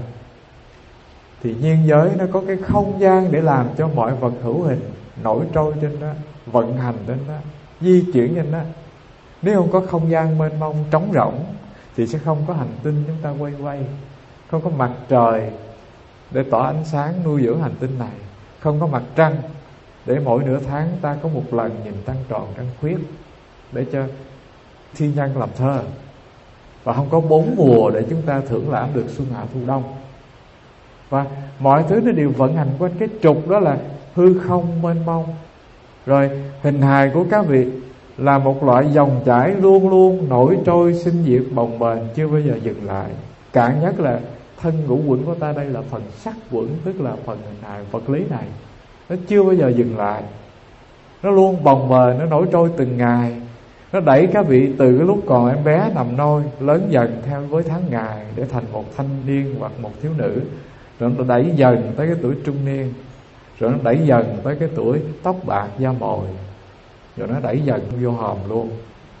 thì nhiên giới nó có cái không gian để làm cho mọi vật hữu hình nổi trôi trên đó, vận hành trên đó, di chuyển trên đó. Nếu không có không gian mênh mông trống rỗng thì sẽ không có hành tinh chúng ta quay quay, không có mặt trời để tỏa ánh sáng nuôi dưỡng hành tinh này, không có mặt trăng để mỗi nửa tháng ta có một lần nhìn trăng tròn trăng khuyết để cho thiên nhân làm thơ, và không có bốn mùa để chúng ta thưởng lãm được xuân hạ thu đông. Và mọi thứ nó đều vận hành quanh cái trục đó là hư không mênh mông. Rồi hình hài của các vị là một loại dòng chảy luôn luôn nổi trôi sinh diệt bồng bềnh, chưa bao giờ dừng lại. Cạn nhất là thân ngũ quẩn của ta, đây là phần sắc quẩn, tức là phần hình hài vật lý này, nó chưa bao giờ dừng lại, nó luôn bồng bềnh, nó nổi trôi từng ngày. Nó đẩy các vị từ cái lúc còn em bé nằm nôi, lớn dần theo với tháng ngày để thành một thanh niên hoặc một thiếu nữ, rồi nó đẩy dần tới cái tuổi trung niên, rồi nó đẩy dần tới cái tuổi tóc bạc da mồi, rồi nó đẩy dần vô hòm luôn.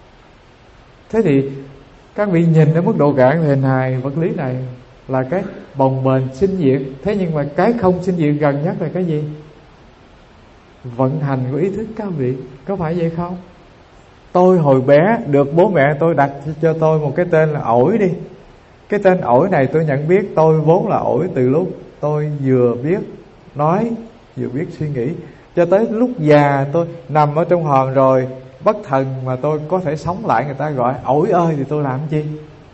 Thế thì các vị nhìn ở mức độ cạn hình hài vật lý này là cái bồng bềnh sinh diệt. Thế nhưng mà cái không sinh diệt gần nhất là cái gì? Vận hành của ý thức các vị, có phải vậy không? Tôi hồi bé được bố mẹ tôi đặt cho tôi một cái tên là ổi đi. Cái tên ổi này tôi nhận biết tôi vốn là ổi từ lúc tôi vừa biết nói, vừa biết suy nghĩ, cho tới lúc già tôi nằm ở trong hòm rồi bất thần mà tôi có thể sống lại, người ta gọi ổi ơi thì tôi làm chi?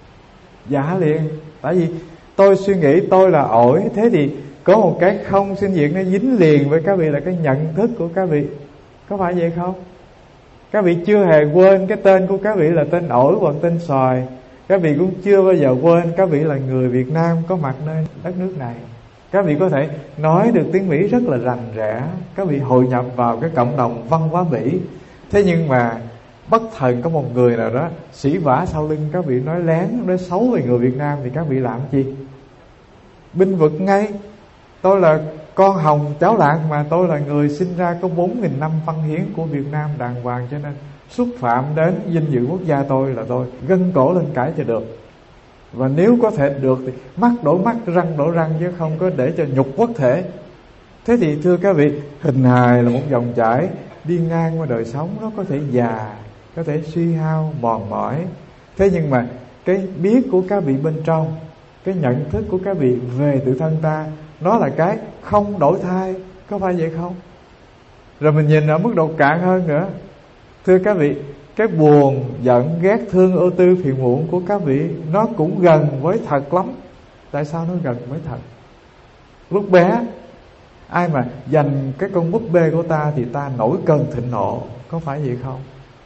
Dạ liền. Tại vì tôi suy nghĩ tôi là ổi, thế thì có một cái không sinh diệt nó dính liền với các vị là cái nhận thức của các vị, có phải vậy không? Các vị chưa hề quên cái tên của các vị là tên ổi hoặc tên xoài. Các vị cũng chưa bao giờ quên các vị là người Việt Nam có mặt nơi đất nước này. Các vị có thể nói được tiếng Mỹ rất là rành rẽ, các vị hội nhập vào cái cộng đồng văn hóa Mỹ. Thế nhưng mà bất thần có một người nào đó sỉ vả sau lưng các vị, nói lén, nói xấu về người Việt Nam, thì các vị làm chi? Binh vực ngay. Tôi là con hồng cháu lạc, mà tôi là người sinh ra có bốn nghìn năm văn hiến của Việt Nam đàng hoàng, cho nên xúc phạm đến danh dự quốc gia tôi là tôi gân cổ lên cãi cho được. Và nếu có thể được thì mắt đổ mắt, răng đổ răng, chứ không có để cho nhục quốc thể. Thế thì thưa các vị, hình hài là một dòng chảy đi ngang qua đời sống, nó có thể già, có thể suy hao, mòn mỏi. Thế nhưng mà cái biết của các vị bên trong, cái nhận thức của các vị về tự thân ta, nó là cái không đổi thay, có phải vậy không? Rồi mình nhìn ở mức độ cạn hơn nữa. Thưa các vị, cái buồn, giận, ghét, thương, ưu tư, phiền muộn của các vị nó cũng gần với thật lắm. Tại sao nó gần với thật? Lúc bé, ai mà giành cái con búp bê của ta thì ta nổi cơn thịnh nộ, có phải vậy không?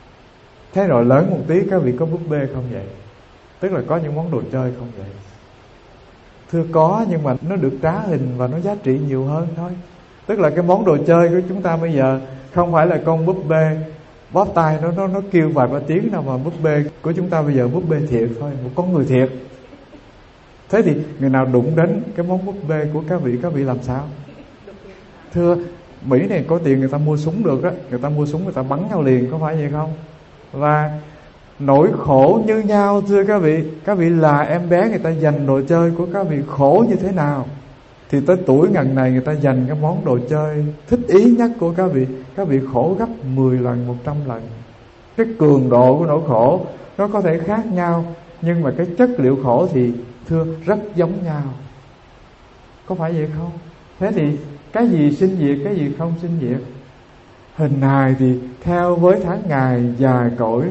Thế rồi lớn một tí các vị có búp bê không vậy? Tức là có những món đồ chơi không vậy? Thưa có, nhưng mà nó được trá hình và nó giá trị nhiều hơn thôi. Tức là cái món đồ chơi của chúng ta bây giờ không phải là con búp bê bóp tay nó nó nó kêu vài ba tiếng đâu, mà búp bê của chúng ta bây giờ búp bê thiệt thôi, một con người thiệt. Thế thì người nào đụng đến cái món búp bê của các vị, các vị làm sao? Thưa, Mỹ này có tiền người ta mua súng được á, người ta mua súng người ta bắn nhau liền, có phải vậy không? Và nỗi khổ như nhau, thưa các vị, các vị là em bé, người ta giành đồ chơi của các vị khổ như thế nào, thì tới tuổi ngần này người ta giành cái món đồ chơi thích ý nhất của các vị, các vị khổ gấp mười lần, một trăm lần. Cái cường độ của nỗi khổ nó có thể khác nhau, nhưng mà cái chất liệu khổ thì thưa rất giống nhau, có phải vậy không? Thế thì cái gì sinh diệt, cái gì không sinh diệt? Hình hài thì theo với tháng ngày dài cỗi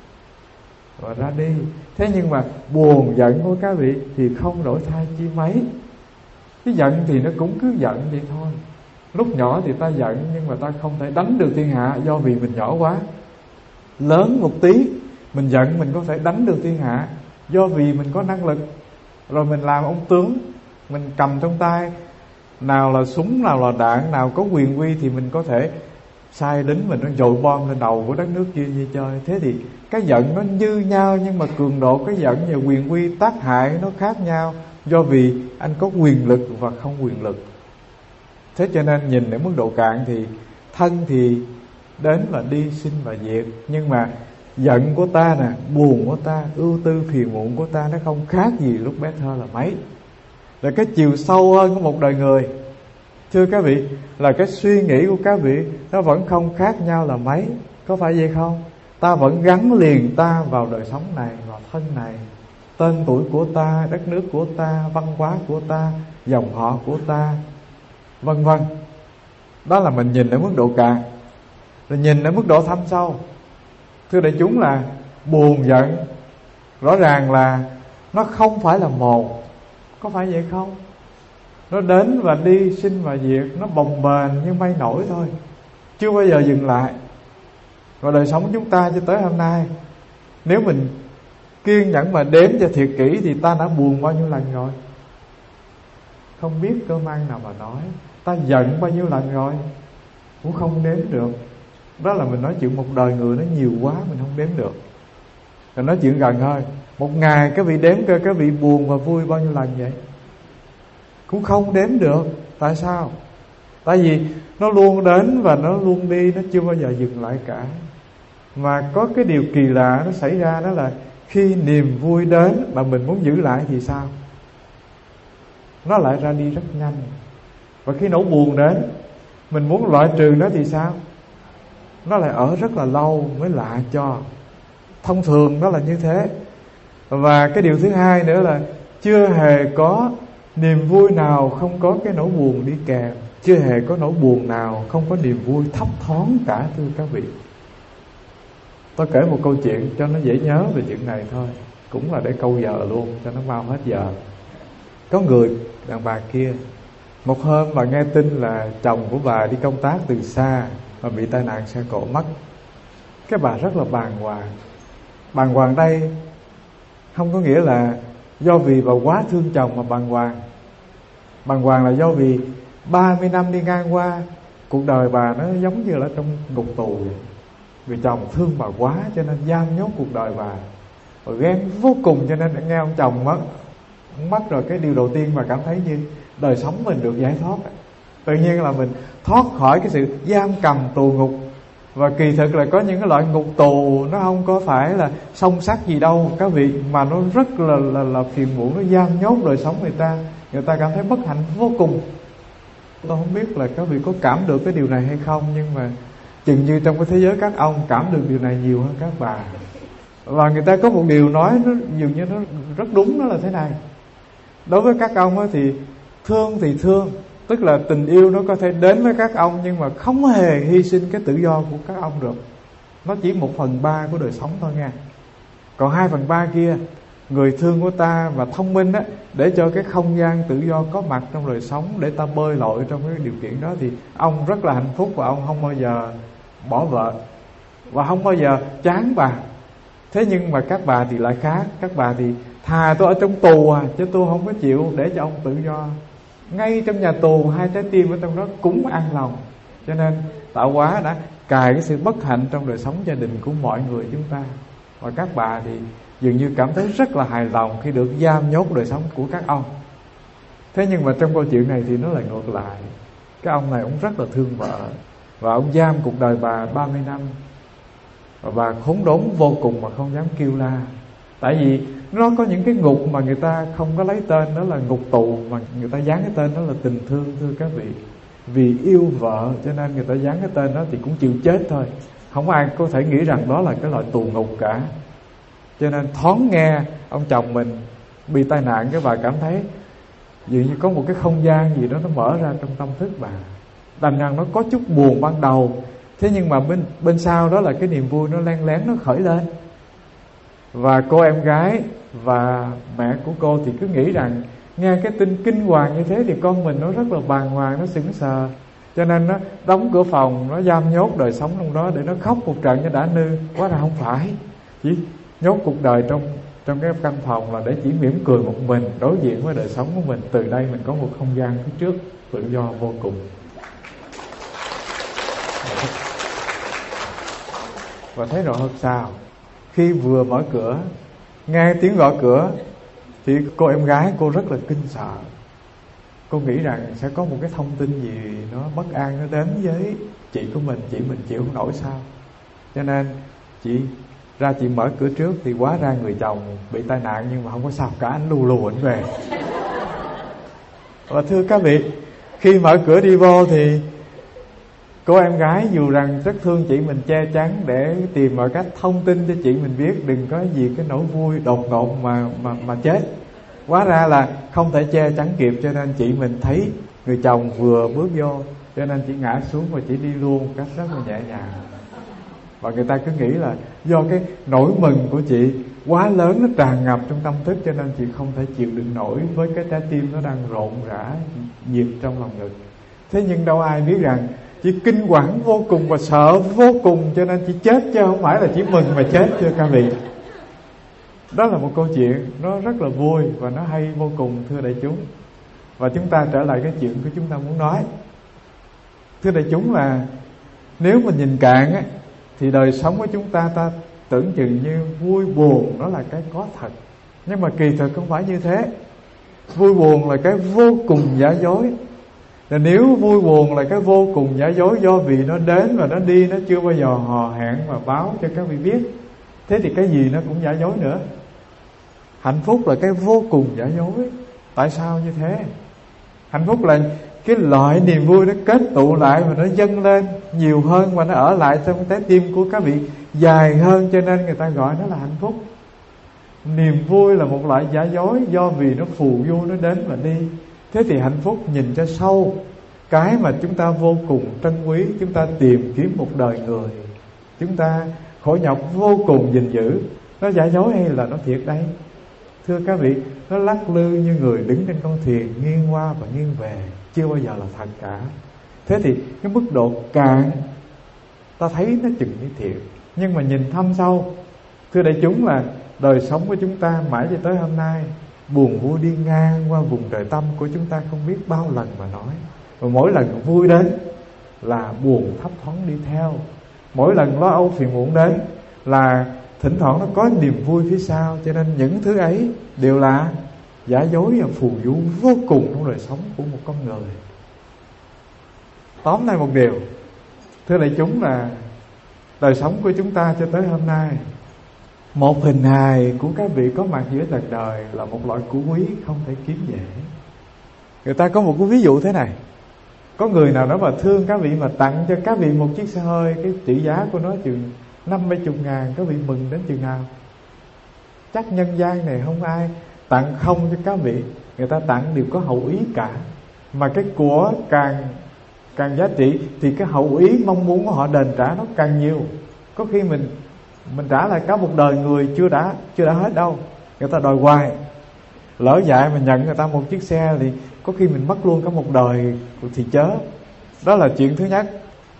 và ra đi. Thế nhưng mà buồn giận của các vị thì không đổi thay chi mấy. Cái giận thì nó cũng cứ giận vậy thôi. Lúc nhỏ thì ta giận, nhưng mà ta không thể đánh được thiên hạ, do vì mình nhỏ quá. Lớn một tí mình giận, mình có thể đánh được thiên hạ, do vì mình có năng lực. Rồi mình làm ông tướng, mình cầm trong tay, nào là súng, nào là đạn, nào có quyền uy thì mình có thể sai lính mình nó dội bom lên đầu của đất nước kia như chơi. Thế thì cái giận nó như nhau, nhưng mà cường độ cái giận và quyền uy tác hại nó khác nhau, do vì anh có quyền lực và không quyền lực. Thế cho nên nhìn ở mức độ cạn thì thân thì đến và đi, sinh và diệt. Nhưng mà giận của ta nè, buồn của ta, ưu tư phiền muộn của ta, nó không khác gì lúc bé thơ là mấy. Là cái chiều sâu hơn của một đời người, thưa các vị, là cái suy nghĩ của các vị nó vẫn không khác nhau là mấy, có phải vậy không? Ta vẫn gắn liền ta vào đời sống này, vào thân này. tên tuổi của ta, đất nước của ta, văn hóa của ta, dòng họ của ta, vân vân. Đó là mình nhìn ở mức độ cạn. Rồi nhìn ở mức độ thâm sâu, thưa đại chúng, là buồn giận rõ ràng là nó không phải là một. Có phải vậy không? Nó đến và đi, sinh và diệt, nó bồng bềnh như mây nổi thôi, chưa bao giờ dừng lại. Và đời sống chúng ta cho tới hôm nay, nếu mình kiên nhẫn mà đếm cho thiệt kỹ thì ta đã buồn bao nhiêu lần rồi? Không biết cơ mang nào mà nói. Ta giận bao nhiêu lần rồi cũng không đếm được. Đó là mình nói chuyện một đời người nó nhiều quá, mình không đếm được. Rồi nói chuyện gần thôi, một ngày các vị đếm cơ, các vị buồn và vui bao nhiêu lần vậy? Cũng không đếm được. Tại sao? Tại vì nó luôn đến và nó luôn đi, nó chưa bao giờ dừng lại cả. Mà có cái điều kỳ lạ nó xảy ra, đó là khi niềm vui đến mà mình muốn giữ lại thì sao? Nó lại ra đi rất nhanh. Và khi nỗi buồn đến, mình muốn loại trừ nó thì sao? Nó lại ở rất là lâu mới lạ cho. Thông thường nó là như thế. Và cái điều thứ hai nữa là chưa hề có niềm vui nào không có cái nỗi buồn đi kèm. Chưa hề có nỗi buồn nào không có niềm vui thấp thoáng cả, thưa các vị. Tôi kể một câu chuyện cho nó dễ nhớ về chuyện này thôi, cũng là để câu giờ luôn cho nó mau hết giờ. Có người đàn bà kia, một hôm bà nghe tin là chồng của bà đi công tác từ xa và bị tai nạn xe cộ mất. Cái bà rất là bàng hoàng. Bàng hoàng đây không có nghĩa là do vì bà quá thương chồng mà bàng hoàng. Bàng hoàng là do vì ba mươi năm đi ngang qua, cuộc đời bà nó giống như là trong ngục tù vậy. Vì chồng thương bà quá cho nên giam nhốt cuộc đời bà, và ghen vô cùng cho nên nghe ông chồng mất mất rồi, cái điều đầu tiên mà cảm thấy như đời sống mình được giải thoát. Tự nhiên là mình thoát khỏi cái sự giam cầm tù ngục. Và kỳ thực là có những cái loại ngục tù nó không có phải là song sắt gì đâu các vị, mà nó rất là là, là phiền muộn, nó giam nhốt đời sống người ta. Người ta cảm thấy bất hạnh vô cùng. Tôi không biết là các vị có cảm được cái điều này hay không, nhưng mà chừng như trong cái thế giới các ông cảm được điều này nhiều hơn các bà. Và người ta có một điều nói nó dường như nó rất đúng, đó là thế này. Đối với các ông thì thương thì thương, tức là tình yêu nó có thể đến với các ông, nhưng mà không hề hy sinh cái tự do của các ông được. Nó chỉ một phần ba của đời sống thôi nha. Còn hai phần ba kia, người thương của ta và thông minh á, để cho cái không gian tự do có mặt trong đời sống, để ta bơi lội trong cái điều kiện đó, thì ông rất là hạnh phúc. Và ông không bao giờ bỏ vợ, và không bao giờ chán bà. Thế nhưng mà các bà thì lại khác. Các bà thì thà tôi ở trong tù à, chứ tôi không có chịu để cho ông tự do. Ngay trong nhà tù, hai trái tim ở trong đó cũng an lòng. Cho nên tạo hóa đã cài cái sự bất hạnh trong đời sống gia đình của mọi người chúng ta. Và các bà thì dường như cảm thấy rất là hài lòng khi được giam nhốt đời sống của các ông. Thế nhưng mà trong câu chuyện này thì nó lại ngược lại. Cái ông này ông rất là thương vợ, và ông giam cuộc đời bà ba mươi năm. Và bà khốn đốn vô cùng mà không dám kêu la. Tại vì nó có những cái ngục mà người ta không có lấy tên, đó là ngục tù, mà người ta dán cái tên đó là tình thương, thưa các vị. Vì yêu vợ cho nên người ta dán cái tên đó thì cũng chịu chết thôi. Không ai có thể nghĩ rằng đó là cái loại tù ngục cả. Cho nên thoáng nghe ông chồng mình bị tai nạn, cái bà cảm thấy dường như có một cái không gian gì đó nó mở ra trong tâm thức bà. Đành rằng nó có chút buồn ban đầu, thế nhưng mà bên bên sau đó là cái niềm vui nó len lén nó khởi lên. Và cô em gái và mẹ của cô thì cứ nghĩ rằng nghe cái tin kinh hoàng như thế thì con mình nó rất là bàng hoàng, nó sững sờ. Cho nên nó đóng cửa phòng, nó giam nhốt đời sống trong đó để nó khóc một trận cho đã nư. Quá là không phải, chỉ nhốt cuộc đời trong trong cái căn phòng là để chỉ mỉm cười một mình đối diện với đời sống của mình. Từ đây mình có một không gian phía trước tự do vô cùng. Và thấy rõ hôm sau, khi vừa mở cửa, nghe tiếng gõ cửa, thì cô em gái cô rất là kinh sợ. Cô nghĩ rằng sẽ có một cái thông tin gì nó bất an nó đến với chị của mình. Chị mình chịu không nổi sao. Cho nên chị ra chị mở cửa trước, thì hóa ra người chồng bị tai nạn nhưng mà không có sao cả, anh lù lù anh về. Và thưa các vị, khi mở cửa đi vô thì Cô em gái dù rằng rất thương chị mình, che chắn để tìm mọi cách thông tin cho chị mình biết, đừng có gì cái nỗi vui đột ngột mà mà mà chết. Hóa ra là không thể che chắn kịp, cho nên chị mình thấy người chồng vừa bước vô, cho nên chị ngã xuống và chị đi luôn một cách rất là nhẹ nhàng. Và người ta cứ nghĩ là do cái nỗi mừng của chị quá lớn, nó tràn ngập trong tâm thức, cho nên chị không thể chịu đựng nổi với cái trái tim nó đang rộn rã nhiệt trong lòng ngực. Thế nhưng đâu ai biết rằng chị kinh quản vô cùng và sợ vô cùng, cho nên chị chết, chứ không phải là chỉ mừng mà chết chưa các vị. Đó là một câu chuyện nó rất là vui và nó hay vô cùng, thưa đại chúng. Và chúng ta trở lại cái chuyện của chúng ta muốn nói. Thưa đại chúng, là nếu mà nhìn cạn á, thì đời sống của chúng ta ta tưởng chừng như vui buồn nó là cái có thật, nhưng mà kỳ thực không phải như thế. Vui buồn là cái vô cùng giả dối. Và nếu vui buồn là cái vô cùng giả dối, do vì nó đến và nó đi, nó chưa bao giờ hò hẹn và báo cho các vị biết, thế thì cái gì nó cũng giả dối nữa. Hạnh phúc là cái vô cùng giả dối. Tại sao như thế? Hạnh phúc là cái loại niềm vui nó kết tụ lại và nó dâng lên nhiều hơn, và nó ở lại trong trái tim của các vị dài hơn, cho nên người ta gọi nó là hạnh phúc. Niềm vui là một loại giả dối, do vì nó phù du, nó đến và đi. Thế thì hạnh phúc nhìn cho sâu, cái mà chúng ta vô cùng trân quý, chúng ta tìm kiếm một đời người, chúng ta khổ nhọc vô cùng gìn giữ, nó giả dối hay là nó thiệt đây? Thưa các vị, nó lắc lư như người đứng trên con thuyền, nghiêng qua và nghiêng về, chưa bao giờ là thật cả. Thế thì cái mức độ cạn ta thấy nó chừng như thiệt, nhưng mà nhìn thâm sâu, thưa đại chúng, là đời sống của chúng ta mãi cho tới hôm nay, buồn vui đi ngang qua vùng trời tâm của chúng ta không biết bao lần mà nói. Và mỗi lần vui đến là buồn thấp thoáng đi theo. Mỗi lần lo âu phiền muộn đến là thỉnh thoảng nó có niềm vui phía sau. Cho nên những thứ ấy đều là giả dối và phù du vô cùng trong đời sống của một con người. Tóm lại một điều, thưa đại chúng, là đời sống của chúng ta cho tới hôm nay, một hình hài của các vị có mặt giữa trần đời là một loại của quý không thể kiếm dễ. Người ta có một cái ví dụ thế này: có người nào đó mà thương các vị mà tặng cho các vị một chiếc xe hơi, cái trị giá của nó chừng năm mươi chục ngàn, các vị mừng đến chừng nào? Chắc nhân gian này không ai tặng không cho các vị. Người ta tặng đều có hậu ý cả. Mà cái của càng càng giá trị thì cái hậu ý mong muốn của họ đền trả nó càng nhiều. Có khi mình mình trả lại cả một đời người chưa đã chưa đã hết đâu, người ta đòi hoài. Lỡ dại mà nhận người ta một chiếc xe thì có khi mình mất luôn cả một đời thì chớ. Đó là chuyện thứ nhất.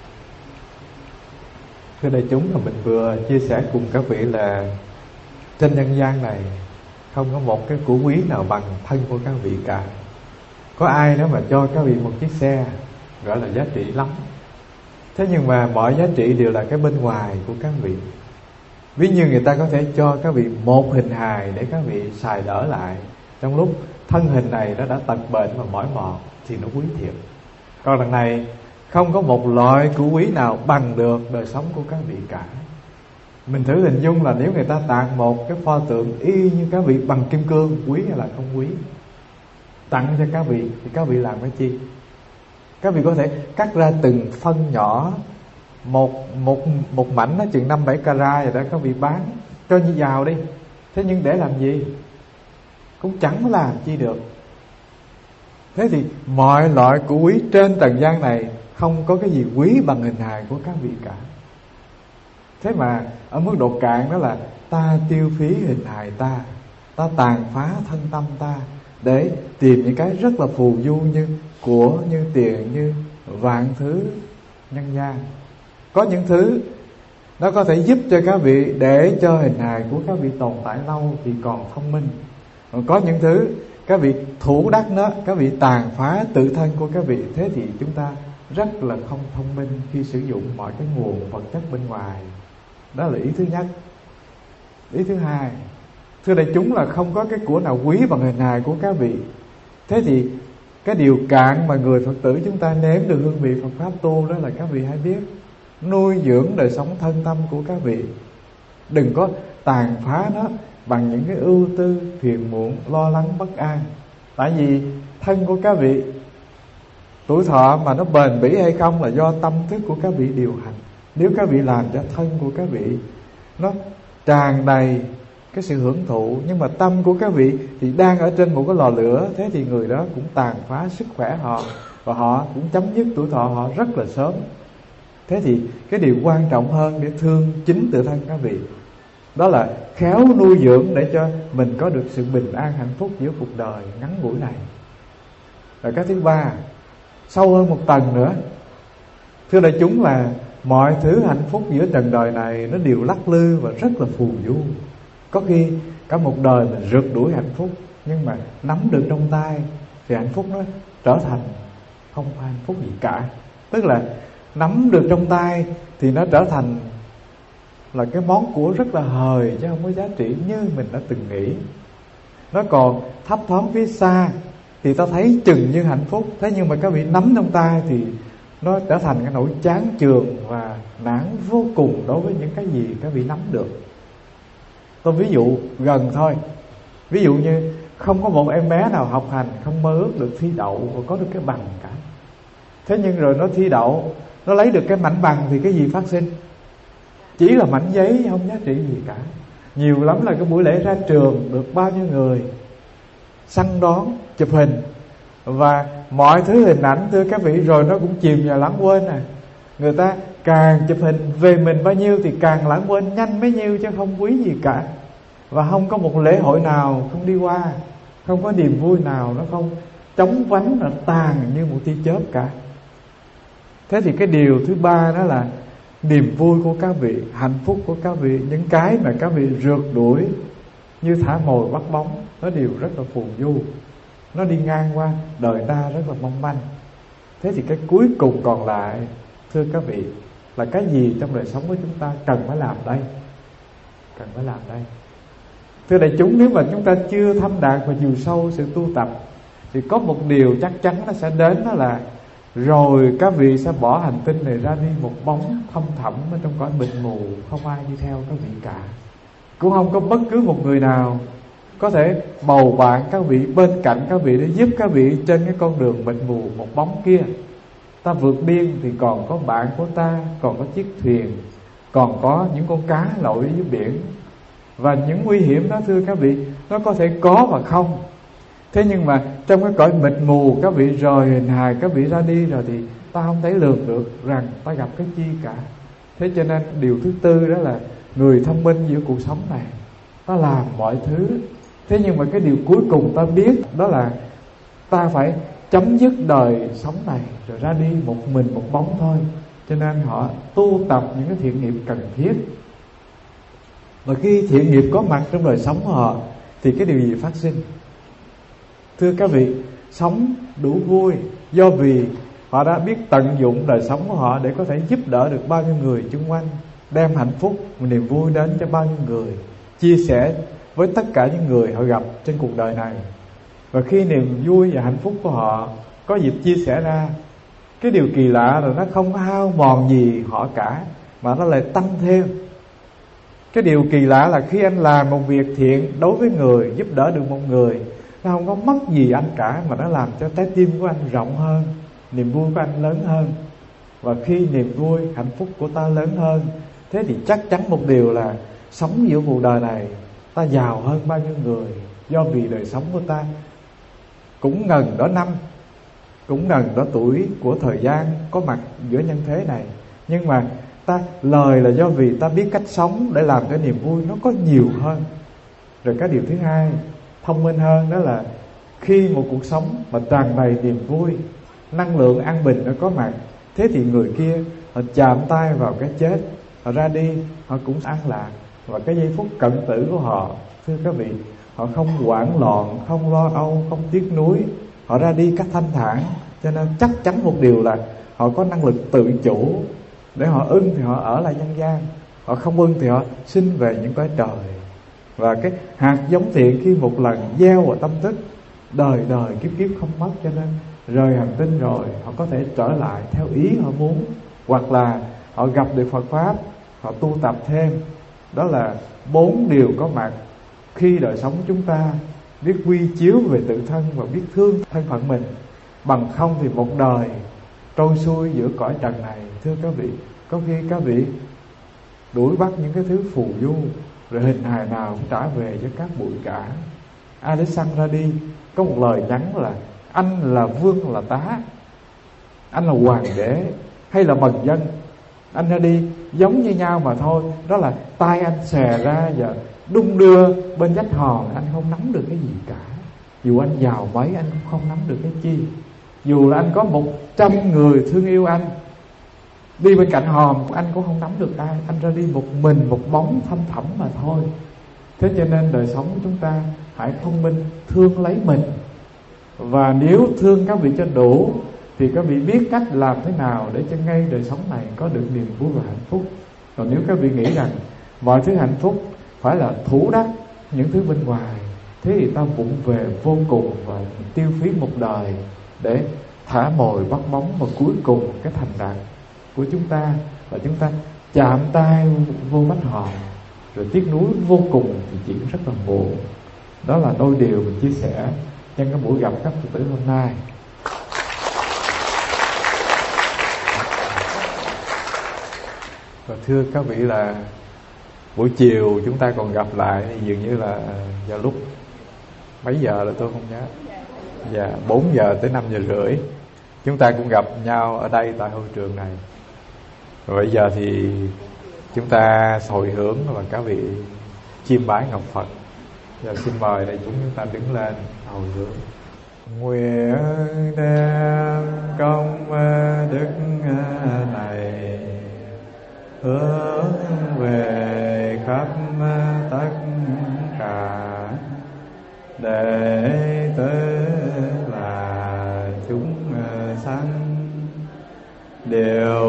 Thưa đại chúng, là mình vừa chia sẻ cùng các vị là trên nhân gian này không có một cái của quý nào bằng thân của các vị cả. Có ai đó mà cho các vị một chiếc xe gọi là giá trị lắm. Thế nhưng mà mọi giá trị đều là cái bên ngoài của các vị. Ví như người ta có thể cho các vị một hình hài để các vị xài đỡ lại, trong lúc thân hình này nó đã tật bệnh và mỏi mòn, thì nó quý thiệt. Còn đằng này không có một loại của quý nào bằng được đời sống của các vị cả. Mình thử hình dung là nếu người ta tặng một cái pho tượng y như các vị bằng kim cương, quý hay là không quý? Tặng cho các vị thì các vị làm cái chi? Các vị có thể cắt ra từng phân nhỏ, một một một mảnh nó chừng năm bảy carat rồi đó, các vị bán cho như giàu đi. Thế nhưng để làm gì? Cũng chẳng làm chi được. Thế thì mọi loại của quý trên trần gian này không có cái gì quý bằng hình hài của các vị cả. Thế mà ở mức độ cạn đó là ta tiêu phí hình hài ta, ta tàn phá thân tâm ta để tìm những cái rất là phù du như của, như tiền, như vạn thứ nhân gian. Có những thứ nó có thể giúp cho các vị để cho hình hài của các vị tồn tại lâu thì còn thông minh. Còn có những thứ các vị thủ đắc nó, các vị tàn phá tự thân của các vị, thế thì chúng ta rất là không thông minh khi sử dụng mọi cái nguồn vật chất bên ngoài. Đó là ý thứ nhất. Ý thứ hai, thưa đại chúng, là không có cái của nào quý bằng hình hài của các vị. Thế thì cái điều cạn mà người Phật tử chúng ta nếm được hương vị Phật Pháp tu đó là các vị hãy biết nuôi dưỡng đời sống thân tâm của các vị. Đừng có tàn phá nó bằng những cái ưu tư, phiền muộn, lo lắng, bất an. Tại vì thân của các vị Tuổi thọ mà nó bền bỉ hay không là do tâm thức của các vị điều hành. Nếu các vị làm cho thân của các vị nó tràn đầy cái sự hưởng thụ, nhưng mà tâm của các vị thì đang ở trên một cái lò lửa, thế thì người đó cũng tàn phá sức khỏe họ, và họ cũng chấm dứt tuổi thọ họ rất là sớm. Thế thì cái điều quan trọng hơn để thương chính tự thân các vị, đó là khéo nuôi dưỡng để cho mình có được sự bình an hạnh phúc giữa cuộc đời ngắn ngủi này. Và cái thứ ba, sâu hơn một tầng nữa, thưa đại chúng, là mọi thứ hạnh phúc giữa trần đời này nó đều lắc lư và rất là phù du. Có khi cả một đời mình rượt đuổi hạnh phúc, nhưng mà nắm được trong tay thì hạnh phúc nó trở thành không có hạnh phúc gì cả. Tức là nắm được trong tay thì nó trở thành là cái món của rất là hời, chứ không có giá trị như mình đã từng nghĩ. Nó còn thấp thoáng phía xa thì ta thấy chừng như hạnh phúc, thế nhưng mà các vị nắm trong tay thì nó trở thành cái nỗi chán chường và nản vô cùng đối với những cái gì các vị nắm được. Tôi ví dụ gần thôi. Ví dụ như không có một em bé nào học hành không mơ ước được thi đậu và có được cái bằng cả. Thế nhưng rồi nó thi đậu, nó lấy được cái mảnh bằng thì cái gì phát sinh? Chỉ là mảnh giấy, không giá trị gì cả. Nhiều lắm là cái buổi lễ ra trường được bao nhiêu người săn đón, chụp hình, và mọi thứ hình ảnh, thưa các vị, rồi nó cũng chìm vào lãng quên à. Người ta càng chụp hình về mình bao nhiêu thì càng lãng quên nhanh bấy nhiêu, chứ không quý gì cả. Và không có một lễ hội nào không đi qua, không có niềm vui nào nó không chóng vánh, nó tàn như một tia chớp cả. Thế thì cái điều thứ ba đó là niềm vui của các vị, hạnh phúc của các vị, những cái mà các vị rượt đuổi như thả mồi bắt bóng, nó đều rất là phù du, nó đi ngang qua đời ta rất là mong manh. Thế thì cái cuối cùng còn lại, thưa các vị, là cái gì trong đời sống của chúng ta cần phải làm đây? Cần phải làm đây. Thưa đại chúng, nếu mà chúng ta chưa thâm đạt và chiều sâu sự tu tập thì có một điều chắc chắn nó sẽ đến, đó là rồi các vị sẽ bỏ hành tinh này ra đi một bóng thâm thẳm ở trong cõi mịt mù, không ai đi theo các vị cả. Cũng không có bất cứ một người nào có thể bầu bạn các vị, bên cạnh các vị để giúp các vị trên cái con đường mịt mù một bóng kia. Ta vượt biên thì còn có bạn của ta, còn có chiếc thuyền, còn có những con cá lội dưới biển. Và những nguy hiểm đó, thưa các vị, nó có thể có và không. Thế nhưng mà trong cái cõi mịt mù các vị rời hình hài, các vị ra đi rồi thì ta không thể lường được rằng ta gặp cái chi cả. Thế cho nên điều thứ tư đó là người thông minh giữa cuộc sống này, ta làm mọi thứ. Thế nhưng mà cái điều cuối cùng ta biết đó là ta phải chấm dứt đời sống này rồi ra đi một mình một bóng thôi. Cho nên họ tu tập những cái thiện nghiệp cần thiết. Và khi thiện nghiệp có mặt trong đời sống của họ thì cái điều gì phát sinh? Thưa các vị, sống đủ vui do vì họ đã biết tận dụng đời sống của họ để có thể giúp đỡ được bao nhiêu người xung quanh, đem hạnh phúc và niềm vui đến cho bao nhiêu người, chia sẻ với tất cả những người họ gặp trên cuộc đời này. Và khi niềm vui và hạnh phúc của họ có dịp chia sẻ ra, cái điều kỳ lạ là nó không hao mòn gì họ cả, mà nó lại tăng thêm. Cái điều kỳ lạ là khi anh làm một việc thiện đối với người, giúp đỡ được một người, nó không có mất gì anh cả, mà nó làm cho trái tim của anh rộng hơn, niềm vui của anh lớn hơn. Và khi niềm vui, hạnh phúc của ta lớn hơn, thế thì chắc chắn một điều là sống giữa cuộc đời này ta giàu hơn bao nhiêu người. Do vì đời sống của ta cũng ngần đó năm, cũng ngần đó tuổi của thời gian có mặt giữa nhân thế này. Nhưng mà ta lời là do vì ta biết cách sống để làm cho niềm vui nó có nhiều hơn. Rồi cái điều thứ hai thông minh hơn, đó là khi một cuộc sống mà tràn đầy niềm vui, năng lượng an bình nó có mặt, thế thì người kia họ chạm tay vào cái chết, họ ra đi họ cũng an lạc. Và cái giây phút cận tử của họ, thưa các vị, họ không hoảng loạn, không lo âu, không tiếc nuối, họ ra đi cách thanh thản. Cho nên chắc chắn một điều là họ có năng lực tự chủ, để họ ưng thì họ ở lại nhân gian, họ không ưng thì họ sinh về những cõi trời. Và cái hạt giống thiện khi một lần gieo vào tâm thức, đời đời kiếp kiếp không mất. Cho nên rời hành tinh rồi họ có thể trở lại theo ý họ muốn, hoặc là họ gặp được Phật Pháp, họ tu tập thêm. Đó là bốn điều có mặt khi đời sống chúng ta biết quy chiếu về tự thân và biết thương thân phận mình. Bằng không thì một đời trôi xuôi giữa cõi trần này. Thưa các vị, có khi các vị đuổi bắt những cái thứ phù du, rồi hình hài nào cũng trả về cho các bụi cả. Alexander ra đi có một lời nhắn là: anh là vương là tá, anh là hoàng đế hay là bần dân, anh ra đi giống như nhau mà thôi. Đó là tay anh xòe ra và đung đưa bên vách hòn, anh không nắm được cái gì cả. Dù anh giàu mấy anh cũng không nắm được cái chi. Dù là anh có một trăm người thương yêu anh, đi bên cạnh hòm anh cũng không nắm được ai. Anh ra đi một mình, một bóng thăm thẳm mà thôi. Thế cho nên đời sống của chúng ta hãy thông minh, thương lấy mình. Và nếu thương các vị cho đủ thì các vị biết cách làm thế nào để cho ngay đời sống này có được niềm vui và hạnh phúc. Còn nếu các vị nghĩ rằng mọi thứ hạnh phúc phải là thủ đắc những thứ bên ngoài, thế thì ta vụng về vô cùng và tiêu phí một đời để thả mồi bắt bóng. Và cuối cùng cái thành đạt của chúng ta là chúng ta chạm tay vô vách hòn, rồi tiếc nuối vô cùng thì chuyện rất là buồn. Đó là đôi điều mình chia sẻ trong cái buổi gặp các Phật tử hôm nay. Và thưa các vị là buổi chiều chúng ta còn gặp lại, dường như là vào lúc mấy giờ là tôi không nhớ. Dạ, bốn giờ tới năm giờ rưỡi chúng ta cũng gặp nhau ở đây tại hội trường này. Và bây giờ thì chúng ta hồi hướng và các vị chiêm bái ngọc Phật. Giờ xin mời đại chúng chúng ta đứng lên hồi hướng. Nguyện đem công đức này hướng về khắp tất cả đệ tử là chúng sanh đều